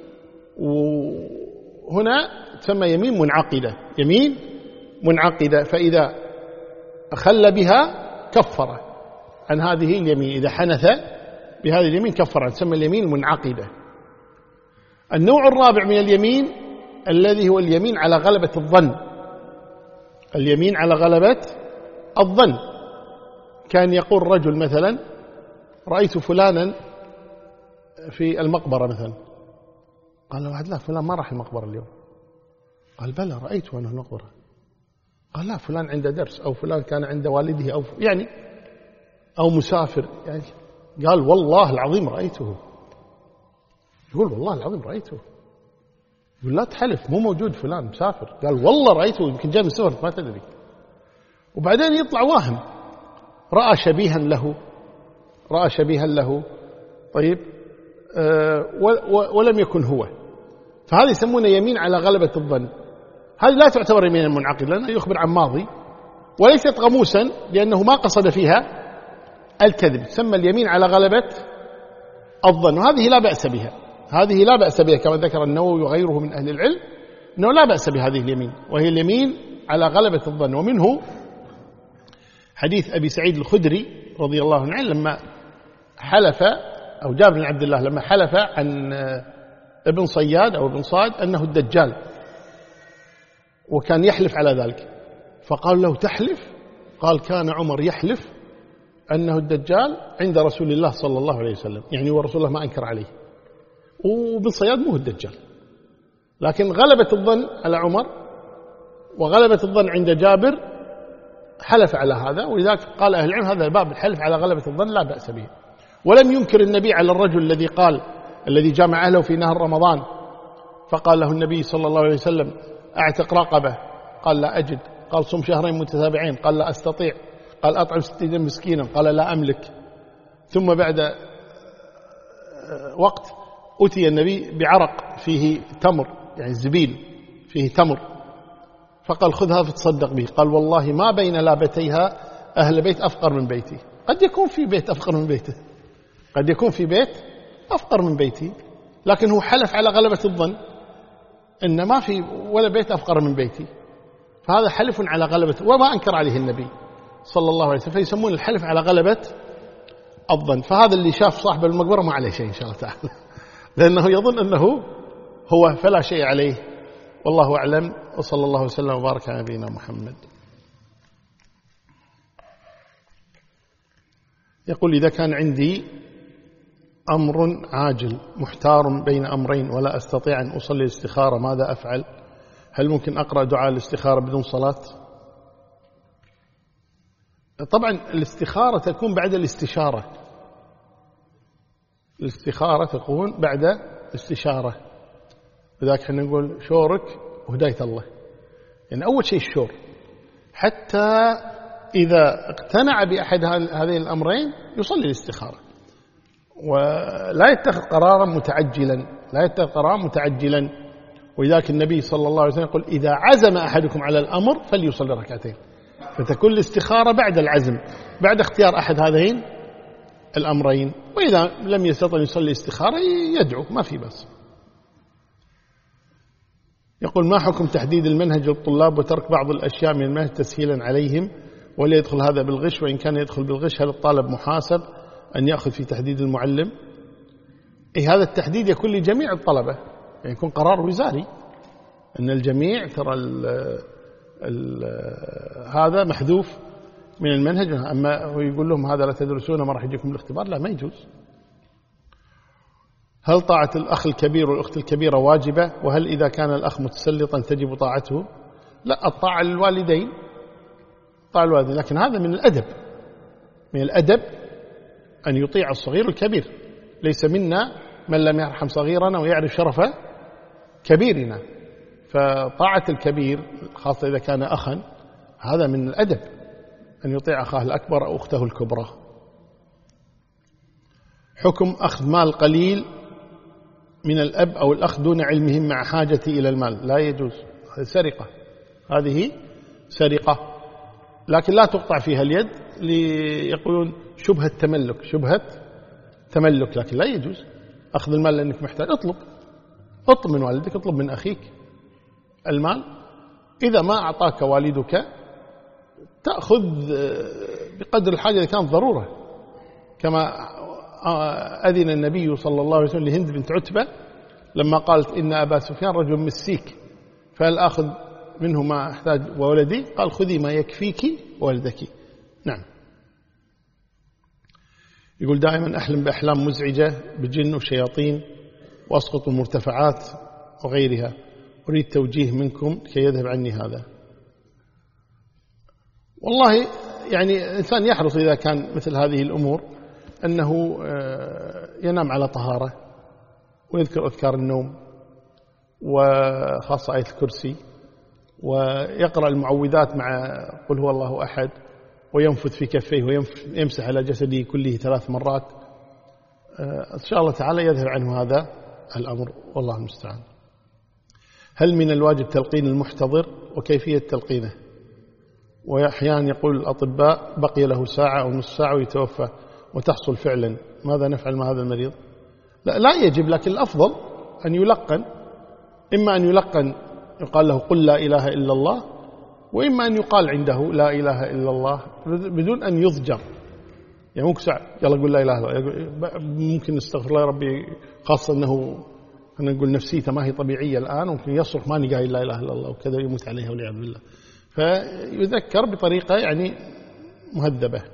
وهنا تسمى يمين منعقدة، يمين منعقدة، فإذا أخل بها كفر عن هذه اليمين، إذا حنث بهذه اليمين كفر، تسمى اليمين المنعقدة. النوع الرابع من اليمين الذي هو اليمين على غلبة الظن. اليمين على غلبة الظن، كان يقول رجل مثلا رأيت فلانا في المقبرة مثلا، قال له واحد لا فلان ما راح المقبرة اليوم، قال بلى رأيته أنا في المقبرة، قال لا فلان عنده درس، أو فلان كان عند والده، أو يعني أو مسافر يعني، قال والله العظيم رأيته، يقول والله العظيم رأيته، يقول لا تحلف مو موجود فلان مسافر، قال والله رأيته يمكن جاء من السفر ما تدري. وبعدين يطلع واهم، رأى شبيها له، رأى شبيها له، طيب ولم يكن هو، فهذا يسمونه يمين على غلبة الظن. هذه لا تعتبر يمينا منعقدة لأنه يخبر عن ماضي، وليست غموسا لأنه ما قصد فيها الكذب، تسمى اليمين على غلبة الظن، وهذه لا بأس بها، هذه لا بأس بها كما ذكر النووي وغيره من أهل العلم أنه لا بأس بهذه اليمين، وهي اليمين على غلبة الظن. ومنه حديث أبي سعيد الخدري رضي الله عنه لما حلف، أو جابر بن عبد الله لما حلف عن ابن صياد أو ابن صاد أنه الدجال، وكان يحلف على ذلك، فقال له تحلف؟ قال كان عمر يحلف أنه الدجال عند رسول الله صلى الله عليه وسلم، يعني ورسول الله ما أنكر عليه، وابن صياد مو الدجال، لكن غلبة الظن على عمر وغلبة الظن عند جابر حلف على هذا، ولذلك قال أهل العلم هذا الباب الحلف على غلبة الظن لا بأس به. ولم ينكر النبي على الرجل الذي قال، الذي جامع أهله في نهر رمضان، فقال له النبي صلى الله عليه وسلم أعتق رقبة، قال لا أجد، قال صم شهرين متتابعين، قال لا أستطيع، قال أطعم 60 مسكينا، قال لا أملك. ثم بعد وقت أتي النبي بعرق فيه تمر، يعني زبيل فيه تمر، فقال خذها فتصدق به، قال والله ما بين لابتيها أهل بيت أفقر من بيتي. قد يكون في بيت أفقر من بيته، قد يكون في بيت أفقر من بيتي، لكن هو حلف على غلبة الظن إن ما في ولا بيت أفقر من بيتي، فهذا حلف على غلبة، وما أنكر عليه النبي صلى الله عليه وسلم، فيسمون الحلف على غلبة الظن. فهذا اللي شاف صاحب المقبرة ما عليه شيء إن شاء الله تعالى، لأنه يظن أنه هو فلا شيء عليه، والله أعلم، وصلى الله وسلم وبارك على نبينا محمد. يقول إذا كان عندي أمر عاجل محتار بين أمرين ولا أستطيع أن أصلي الاستخارة، ماذا أفعل؟ هل ممكن أقرأ دعاء الاستخارة بدون صلاة؟ طبعا الاستخارة تكون بعد الاستشارة، الاستخارة تكون بعد الاستشارة، لذلك خلينا نقول شورك وهداية الله، يعني أول شيء الشور، حتى إذا اقتنع بأحد هذين الأمرين يصلي الاستخارة، ولا يتخذ قرارا متعجلا، لا يتخذ قرارا متعجلا. ولذلك النبي صلى الله عليه وسلم يقول إذا عزم أحدكم على الأمر فليصلي ركعتين، فتكون الاستخارة بعد العزم، بعد اختيار أحد هذين الأمرين. وإذا لم يستطع يصلي استخارة يدعو، ما في بس. يقول: ما حكم تحديد المنهج للطلاب وترك بعض الأشياء من المنهج تسهيلا عليهم، ولا يدخل هذا بالغش؟ وإن كان يدخل بالغش هل الطالب محاسب أن يأخذ في تحديد المعلم؟ هذا التحديد يكون لجميع الطلبة، يعني يكون قرار وزاري أن الجميع ترى هذا محذوف من المنهج. أما هو يقول لهم هذا لا تدرسونه ما راح يجيكم الاختبار، لا، ما يجوز. هل طاعة الأخ الكبير والأخت الكبيرة واجبة؟ وهل إذا كان الأخ متسلطا تجب طاعته؟ لا، الطاعة للوالدين، طاعة الوالدين، لكن هذا من الأدب، من الأدب أن يطيع الصغير الكبير. ليس منا من لم يرحم صغيرنا ويعرف شرف كبيرنا. فطاعة الكبير خاصة إذا كان أخا، هذا من الأدب أن يطيع أخاه الأكبر أو أخته الكبرى. حكم أخذ مال قليل من الأب أو الأخ دون علمهم مع حاجته إلى المال، لا يجوز، هذه سرقة، هذه سرقة، لكن لا تقطع فيها اليد، ليقولون شبهة تملك، شبهة تملك، لكن لا يجوز أخذ المال لأنك محتاج. اطلب من والدك، اطلب من أخيك المال. إذا ما أعطاك والدك تأخذ بقدر الحاجة إذا كانت ضرورة، كما أذن النبي صلى الله عليه وسلم لهند بنت عتبة لما قالت إن أبا سفيان رجل مسيك، فهل آخذ منه ما أحتاج وولدي؟ قال: خذي ما يكفيك وولدك. نعم. يقول: دائما أحلم بأحلام مزعجة بجن وشياطين وأسقط المرتفعات وغيرها، أريد توجيه منكم كي يذهب عني هذا. والله يعني الإنسان يحرص إذا كان مثل هذه الأمور أنه ينام على طهارة ويذكر أذكار النوم وخاصة آية الكرسي، ويقرأ المعوذات مع قل هو الله أحد، وينفث في كفيه ويمسح على جسده كله 3 مرات. إن شاء الله تعالى يذهب عنه هذا الأمر، والله المستعان. هل من الواجب تلقين المحتضر وكيفية تلقينه؟ وأحيانا يقول الأطباء بقي له ساعة أو نصف ساعة ويتوفى وتحصل فعلا، ماذا نفعل مع هذا المريض؟ لا يجب، لكن الأفضل أن يلقن، إما أن يلقن يقال له قل لا إله إلا الله، وإما أن يقال عنده لا إله إلا الله بدون أن يضجر. يعني ممكن يلا قل لا إله إلا الله، ممكن استغفر الله ربي، خاصة أنه أنا نقول نفسيته ما هي طبيعية الآن، ممكن يصرخ ما قايل لا إله إلا الله وكذا يموت عليها والعياذ بالله. فيذكر بطريقة يعني مهذبة.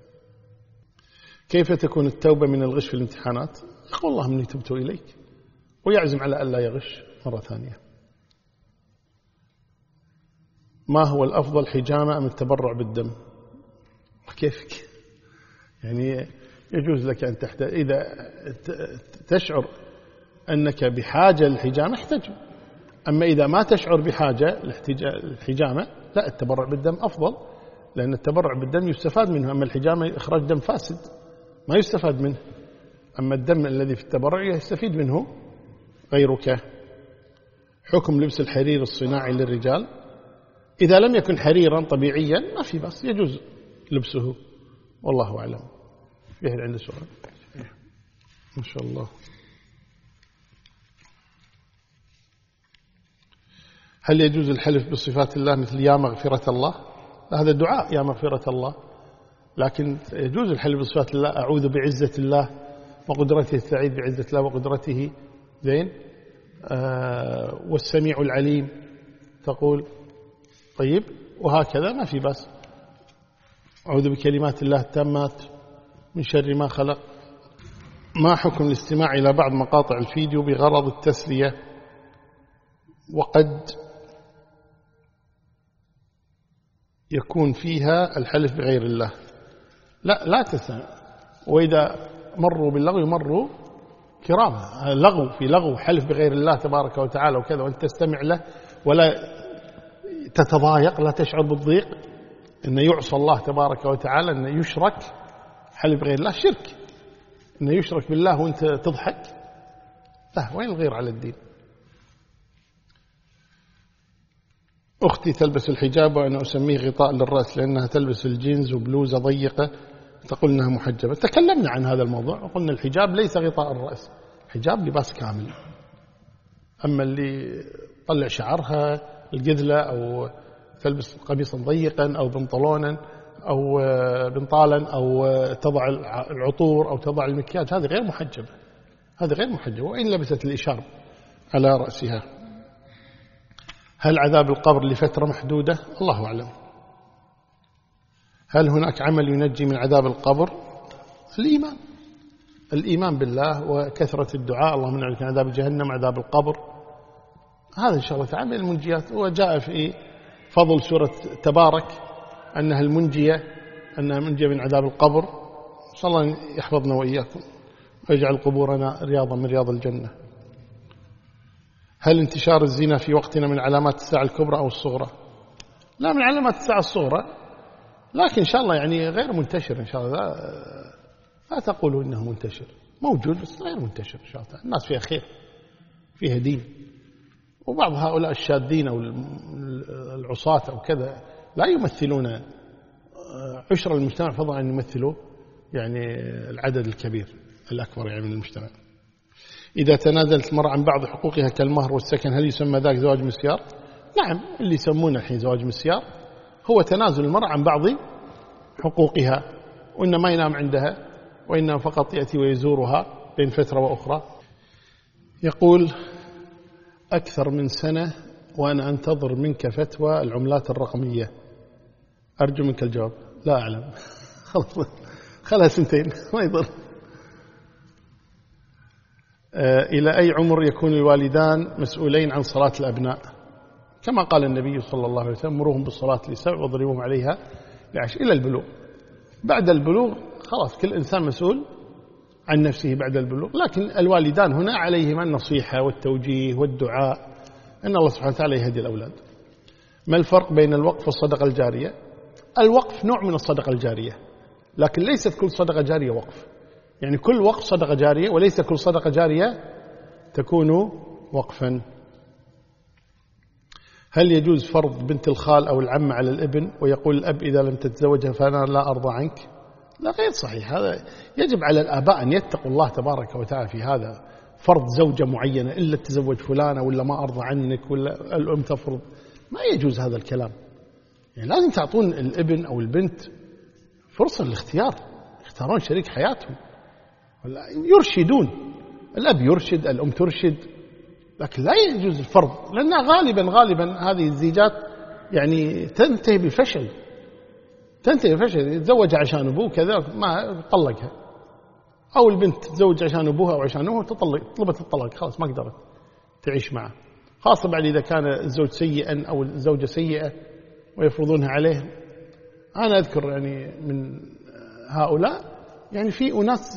كيف تكون التوبة من الغش في الامتحانات؟ يقول اللهم إني تبت إليك، ويعزم على ألا يغش مرة ثانية. ما هو الأفضل، حجامة أم التبرع بالدم؟ كيفك؟ يعني يجوز لك أن إذا تشعر أنك بحاجة للحجامة احتجم، أما إذا ما تشعر بحاجة للحجامة لا، التبرع بالدم أفضل، لأن التبرع بالدم يستفاد منه، أما الحجامة إخراج دم فاسد ما يستفاد منه، أما الدم الذي في التبرع يستفيد منه غيرك. حكم لبس الحرير الصناعي للرجال، إذا لم يكن حريرا طبيعيا ما في بس، يجوز لبسه، والله أعلم. فيه عنده سؤال؟ ما شاء الله. هل يجوز الحلف بصفات الله مثل يا مغفرة الله؟ هذا دعاء يا مغفرة الله، لكن يجوز الحلف بصفات الله، أعوذ بعزة الله وقدرته، استعيذ بعزة الله وقدرته، زين، والسميع العليم تقول، طيب، وهكذا ما في بس. أعوذ بكلمات الله التامات من شر ما خلق. ما حكم الاستماع إلى بعض مقاطع الفيديو بغرض التسلية وقد يكون فيها الحلف بغير الله؟ لا تستمع، وإذا مروا باللغو مروا كراما. لغو في لغو، حلف بغير الله تبارك وتعالى وكذا، وأنت تستمع له ولا تتضايق، لا تشعر بالضيق أن يعصى الله تبارك وتعالى، أن يشرك، حلف بغير الله شرك، أن يشرك بالله وأنت تضحك، لا، وين الغير على الدين؟ أختي تلبس الحجاب وأنا أسميه غطاء للرأس، لأنها تلبس الجينز وبلوزة ضيقة تقول أنها محجبة. تكلمنا عن هذا الموضوع وقلنا الحجاب ليس غطاء الرأس، الحجاب لباس كامل. أما اللي طلع شعرها القذلة أو تلبس قميصا ضيقا أو بنطلونا أو بنطالا أو تضع العطور أو تضع المكياج، هذه غير محجبة، هذه غير محجبة وإن لبست الإشارب على رأسها. هل عذاب القبر لفترة محدودة؟ الله أعلم. هل هناك عمل ينجي من عذاب القبر؟ الإيمان بالله وكثرة الدعاء، اللهم اجعلنا من عذاب جهنم وعذاب القبر، هذا إن شاء الله تعالى من المنجيات. وجاء في فضل سورة تبارك أنها المنجية، أنها منجية من عذاب القبر. إن شاء الله يحفظنا وإياكم ويجعل قبورنا رياضا من رياض الجنة. هل انتشار الزنا في وقتنا من علامات الساعة الكبرى أو الصغرى؟ لا، من علامات الساعة الصغرى، لكن إن شاء الله يعني غير منتشر إن شاء الله. لا تقولوا إنه منتشر، موجود بس غير منتشر إن شاء الله. الناس فيها خير، فيها دين. وبعض هؤلاء الشاذين أو العصاة أو كذا لا يمثلون عشر المجتمع، فضلا أن يمثلوا يعني العدد الكبير الأكبر يعني من المجتمع. إذا تنازلت المرأة عن بعض حقوقها كالمهر والسكن هل يسمى ذلك زواج مسيار؟ نعم، اللي يسمونه الحين زواج مسيار هو تنازل المرأة عن بعض حقوقها، وإنما ما ينام عندها وإنما فقط يأتي ويزورها بين فترة وأخرى. يقول: أكثر من سنة وأنا أنتظر منك فتوى العملات الرقمية، أرجو منك الجواب. لا أعلم. خلها سنتين ما يضر. إلى أي عمر يكون الوالدان مسؤولين عن صلاة الأبناء؟ كما قال النبي صلى الله عليه وسلم: مروهم بالصلاة ل7 واضربوهم عليها ل10، إلى البلوغ. بعد البلوغ خلاص كل إنسان مسؤول عن نفسه بعد البلوغ، لكن الوالدان هنا عليهما النصيحة والتوجيه والدعاء أن الله سبحانه وتعالى يهدي الأولاد. ما الفرق بين الوقف والصدقة الجارية؟ الوقف نوع من الصدقة الجارية، لكن ليست كل صدقة جارية وقف. يعني كل وقف صدقة جارية، وليس كل صدقة جارية تكون وقفا. هل يجوز فرض بنت الخال أو العمة على الابن ويقول الأب إذا لم تتزوجها فأنا لا أرضى عنك؟ لا، غير صحيح. هذا يجب على الآباء أن يتقوا الله تبارك وتعالى في هذا. فرض زوجة معينة إلا تتزوج فلانة ولا ما أرضى عنك ولا الأم تفرض، ما يجوز هذا الكلام. يعني لازم تعطون الابن أو البنت فرصة للاختيار، يختارون شريك حياتهم، يرشدون، الأب يرشد، الأم ترشد، لكن لا يجوز الفرض، لأنها غالبا هذه الزيجات يعني تنتهي بفشل، يتزوج عشان أبوه كذا ما طلقها، أو البنت تتزوج عشان أبوها أو عشان أمه طلبت الطلاق، خلاص ما قدرت تعيش معه، خاصة بعد إذا كان الزوج سيئا أو الزوجة سيئة ويفرضونها عليه. أنا أذكر يعني من هؤلاء يعني في أناس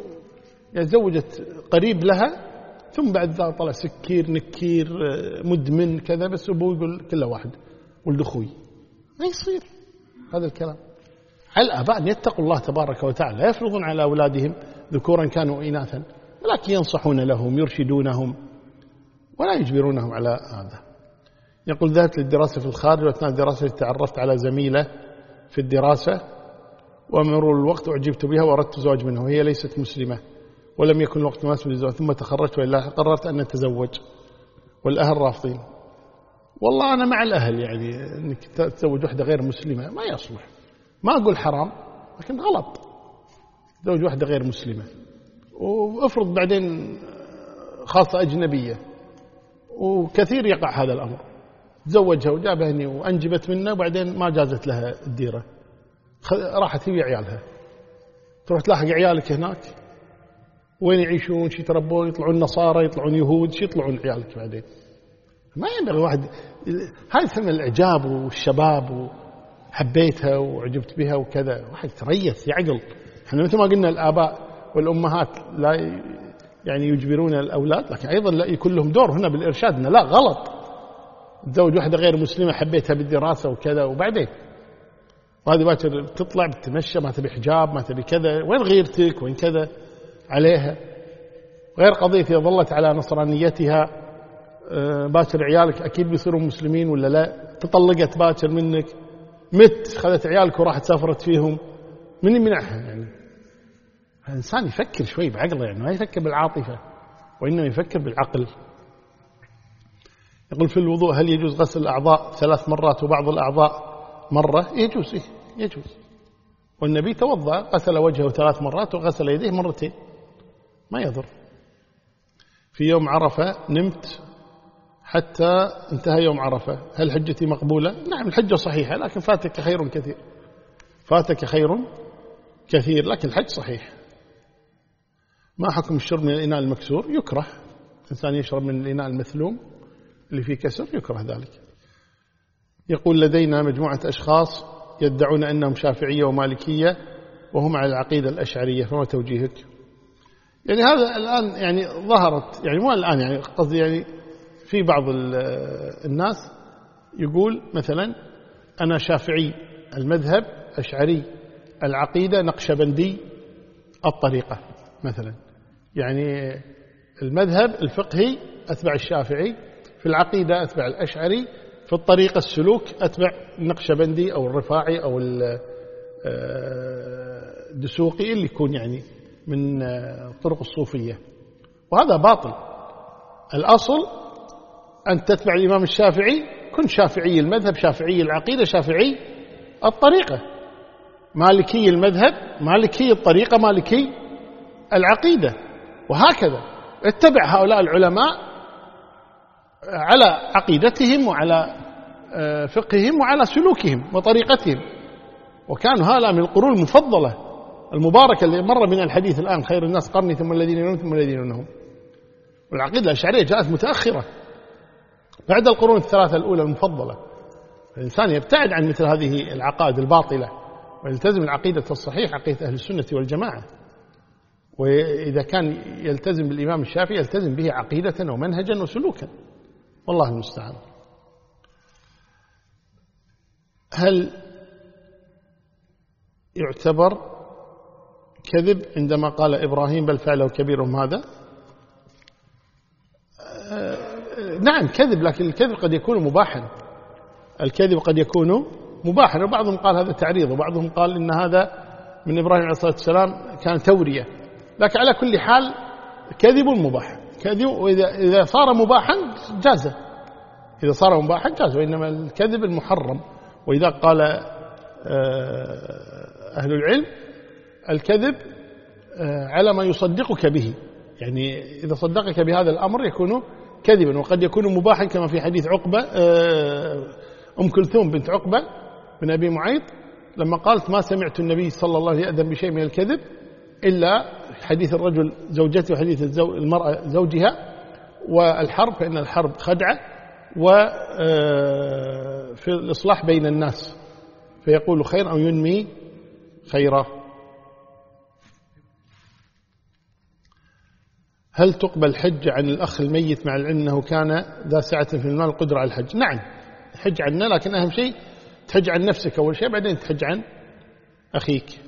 زوجت قريب لها، ثم بعد ذلك طلع سكير نكير مدمن كذا، بس أبوه يقول كله واحد ولد أخوي. ما يصير هذا الكلام. على الآباء أن يتقوا الله تبارك وتعالى، لا يفرضون على أولادهم ذكورا كانوا إناثا، ولكن ينصحون لهم، يرشدونهم، ولا يجبرونهم على هذا. يقول: ذهبت للدراسة في الخارج، وأثناء الدراسة تعرفت على زميلة في الدراسة، ومرور الوقت أعجبت بها وأردت زواج منها، وهي ليست مسلمة ولم يكن الوقت مناسب للزواج، ثم تخرجت وإلا قررت أن أتزوج والأهل رافضين. والله أنا مع الأهل، يعني أنك تتزوج واحدة غير مسلمة ما يصلح، ما أقول حرام لكن غلط تزوج واحدة غير مسلمة، وافرض بعدين خاصة أجنبية، وكثير يقع هذا الأمر، تزوجها وجابها هني وأنجبت منه وبعدين ما جازت لها الديرة، راحت هي وعيالها، تروح تلاحق عيالك هناك وين يعيشون، شي يتربون، يطلعون نصارى، يطلعون يهود، شي يطلعون عيالك بعدين. ما ينبغي واحد، هاي ثمن الإعجاب والشباب وحبيتها وعجبت بها وكذا، واحد تريث يعقل. احنا مثل ما قلنا الآباء والأمهات لا يعني يجبرون الأولاد، لكن أيضا لا يكون لهم دور هنا بالإرشاد، إن لا غلط تزوج واحدة غير مسلمة حبيتها بالدراسة وكذا، وبعدين وهذه باكر تطلع بتمشى ما تبي حجاب ما تبي كذا، وين غيرتك وين كذا عليها. غير قضية إذا ظلت على نصرانيتها باكر عيالك أكيد بيصيروا مسلمين ولا لا، تطلقت باكر منك، مت خذت عيالك وراحت سافرت فيهم، من يمنعها يعني؟ الإنسان يفكر شوي بعقله، يعني ما يفكر بالعاطفة وإنما يفكر بالعقل. يقول في الوضوء هل يجوز غسل الأعضاء 3 مرات وبعض الأعضاء مرة؟ يجوز، يجوز. والنبي توضأ غسل وجهه 3 مرات وغسل يديه 2 مرات، ما يضر. في يوم عرفة نمت حتى انتهى يوم عرفة، هل حجتي مقبولة؟ نعم الحجة صحيحة، لكن فاتك خير كثير، فاتك خير كثير، لكن الحج صحيح. ما حكم الشرب من الإناء المكسور؟ يكره، الإنسان يشرب من الإناء المثلوم اللي فيه كسر، يكره ذلك. يقول لدينا مجموعة أشخاص يدعون أنهم شافعية ومالكية وهم على العقيدة الأشعرية، فما توجيهك؟ يعني هذا الآن يعني ظهرت، يعني مو الآن، يعني قصدي يعني في بعض الناس يقول مثلا أنا شافعي المذهب، أشعري العقيدة، نقشبندي الطريقة مثلا. يعني المذهب الفقهي أتبع الشافعي، في العقيدة أتبع الأشعري، في الطريقة السلوك أتبع النقشبندي أو الرفاعي أو الدسوقي اللي يكون يعني من الطرق الصوفية، وهذا باطل. الأصل أن تتبع الإمام الشافعي، كن شافعي المذهب، شافعي العقيدة، شافعي الطريقة، مالكي المذهب، مالكي الطريقة، مالكي العقيدة، وهكذا. اتبع هؤلاء العلماء على عقيدتهم وعلى فقههم وعلى سلوكهم وطريقتهم، وكانوا هؤلاء من القرون المفضلة المباركة اللي مر من الحديث الآن خير الناس قرني ثم الذين يلونهم ثم الذين يلونهم. والعقيدة الأشعرية جاءت متأخرة بعد القرون الثلاثة الأولى المفضلة. الإنسان يبتعد عن مثل هذه العقائد الباطلة ويلتزم العقيدة الصحيحة، عقيدة أهل السنة والجماعة. وإذا كان يلتزم بالإمام الشافعي يلتزم به عقيدة ومنهجا وسلوكا، والله المستعان. هل يعتبر كذب عندما قال إبراهيم بل فعله كبيرهم هذا؟ نعم كذب، لكن الكذب قد يكون مباحا، الكذب قد يكون مباحا. وبعضهم قال هذا تعريض، وبعضهم قال إن هذا من إبراهيم عليه الصلاة والسلام كان تورية. لكن على كل حال كذب مباح، كذب، وإذا صار مباحا جاز، إذا صار مباحا جاز، وإنما الكذب المحرم. وإذا قال أهل العلم الكذب على ما يصدقك به، يعني إذا صدقك بهذا الأمر يكون كذبا، وقد يكون مباحا كما في حديث عقبة أم كلثوم بنت عقبة بن أبي معيط لما قالت ما سمعت النبي صلى الله عليه وسلم يأذن بشيء من الكذب إلا حديث الرجل زوجته وحديث المرأة زوجها، والحرب فإن الحرب خدعة، وفي الإصلاح بين الناس فيقول خير أو ينمي خيرا. هل تقبل حجة عن الأخ الميت مع العلم أنه كان ذا سعة في المال القدرة على الحج؟ نعم حج عنا، لكن أهم شيء تحج عن نفسك أول شيء، بعدين تحج عن أخيك.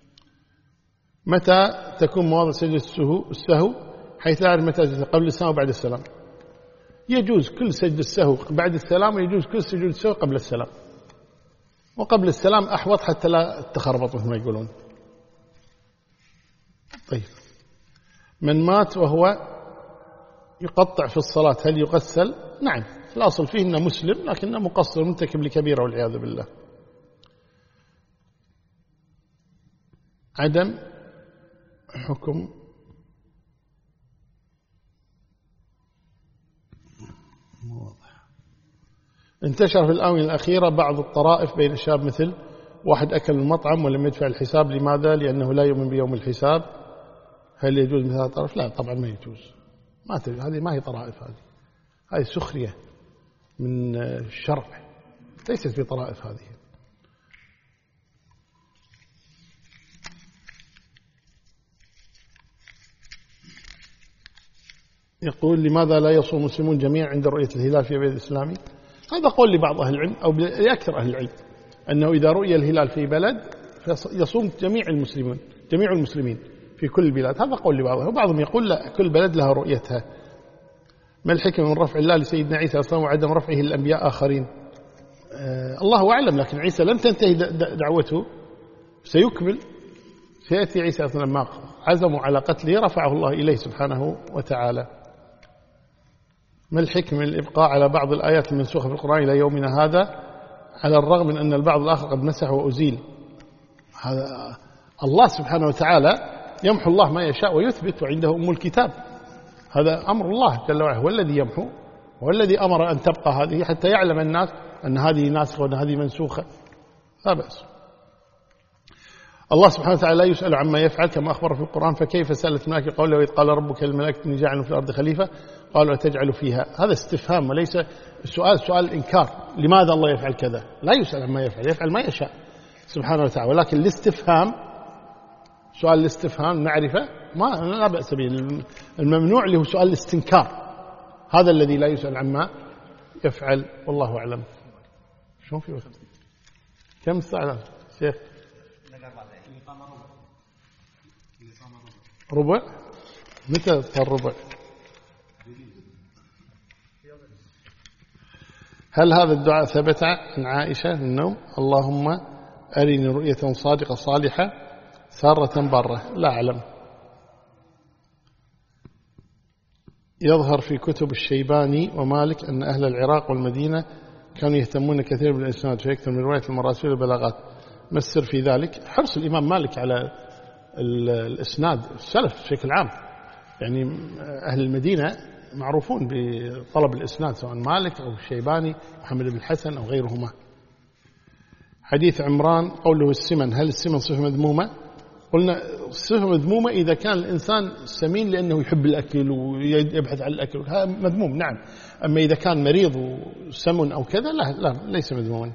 متى تكون مواضع سجدة السهو حيث لا أعرف متى قبل السلام وبعد السلام؟ يجوز كل سجد السهو بعد السلام، ويجوز كل سجود السهو قبل السلام، وقبل السلام أحوط حتى لا تخربط مثل ما يقولون. طيب، من مات وهو يقطع في الصلاة هل يغسل؟ نعم، الأصل فيه إنه مسلم لكنه مقصر مرتكب لكبيرة والعياذ بالله. عدم حكم واضح. انتشر في الآونة الأخيرة بعض الطرائف بين الشباب، مثل واحد أكل المطعم ولم يدفع الحساب، لماذا؟ لأنه لا يؤمن بيوم الحساب. هل يجوز مثل هذا الطرف؟ لا طبعا ما يجوز، هذه ما هي طرائف، هذه سخرية من الشرع، ليست في طرائف هذه. يقول لماذا لا يصوم المسلمون جميعا عند رؤية الهلال في بلد الإسلامي؟ هذا قول لبعض أهل العلم أو لأكثر أهل العلم، أنه إذا رؤي الهلال في بلد يصوم جميع المسلمين في كل البلاد، هذا قول لبعضهم. وبعضهم يقول لا، كل بلد لها رؤيتها. ما الحكمة من رفع الله لسيدنا عيسى أصلا وعدم رفعه للأنبياء آخرين؟ الله أعلم، لكن عيسى لم تنتهي دعوته، سيكمل سيأتي عيسى لما عزموا على قتله رفعه الله إليه سبحانه وتعالى. ما الحكم من الإبقاء على بعض الآيات المنسوخة في القرآن إلى يومنا هذا على الرغم من أن البعض الآخر قد مسح وأزيل؟ هذا الله سبحانه وتعالى يمحو الله ما يشاء ويثبت، وعنده أم الكتاب. هذا أمر الله جل وعلا، هو الذي يمحو، هو الذي أمر أن تبقى هذه حتى يعلم الناس أن هذه ناسخة وأن هذه منسوخة، لا بأس. الله سبحانه وتعالى لا يسأل عما يفعل كما أخبر في القرآن. فكيف سألت الملائكة قوله وإذ قال ربك للملائكة إني جاعل في الأرض خليفة قالوا أتجعل فيها؟ هذا استفهام وليس السؤال سؤال إنكار. لماذا الله يفعل كذا؟ لا يسأل عما يفعل، يفعل ما يشاء سبحانه وتعالى، ولكن الاستفهام سؤال الاستفهام معرفة ما لا بأس به. الممنوع اللي هو سؤال الاستنكار، هذا الذي لا يسأل عما يفعل، والله أعلم. شلون في وقت؟ كم ساعة شيخ؟ ربع؟ متى صار ربع؟ هل هذا الدعاء ثبت عن عائشة النوم اللهم أرني رؤية صادقة صالحة سارة بارة؟ لا أعلم. يظهر في كتب الشيباني ومالك أن أهل العراق والمدينة كانوا يهتمون كثير بالإسناد فيكثر من رواية المراسيل والبلاغات. ما السر في ذلك؟ حرص الإمام مالك على الإسناد، السلف بشكل عام يعني أهل المدينة معروفون بطلب الإسناد سواء مالك أو الشيباني محمد بن الحسن أو غيرهما. حديث عمران قوله السمن، هل السمن صفة مذمومة؟ قلنا صفة مذمومة إذا كان الإنسان سمين لأنه يحب الأكل ويبحث عن الأكل، هذا مذموم نعم. أما إذا كان مريض وسمن أو كذا لا ليس مذموما.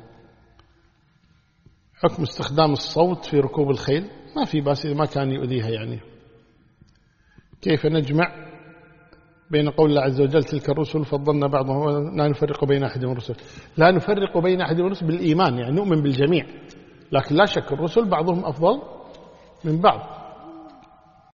حكم استخدام الصوت في ركوب الخيل؟ ما في بأس إذا ما كان يؤذيها يعني. كيف نجمع بين قول الله عز وجل تلك الرسل فضلنا بعضهم لا نفرق بين أحد من الرسل؟ لا نفرق بين أحد من الرسل بالإيمان، يعني نؤمن بالجميع، لكن لا شك الرسل بعضهم أفضل من بعض.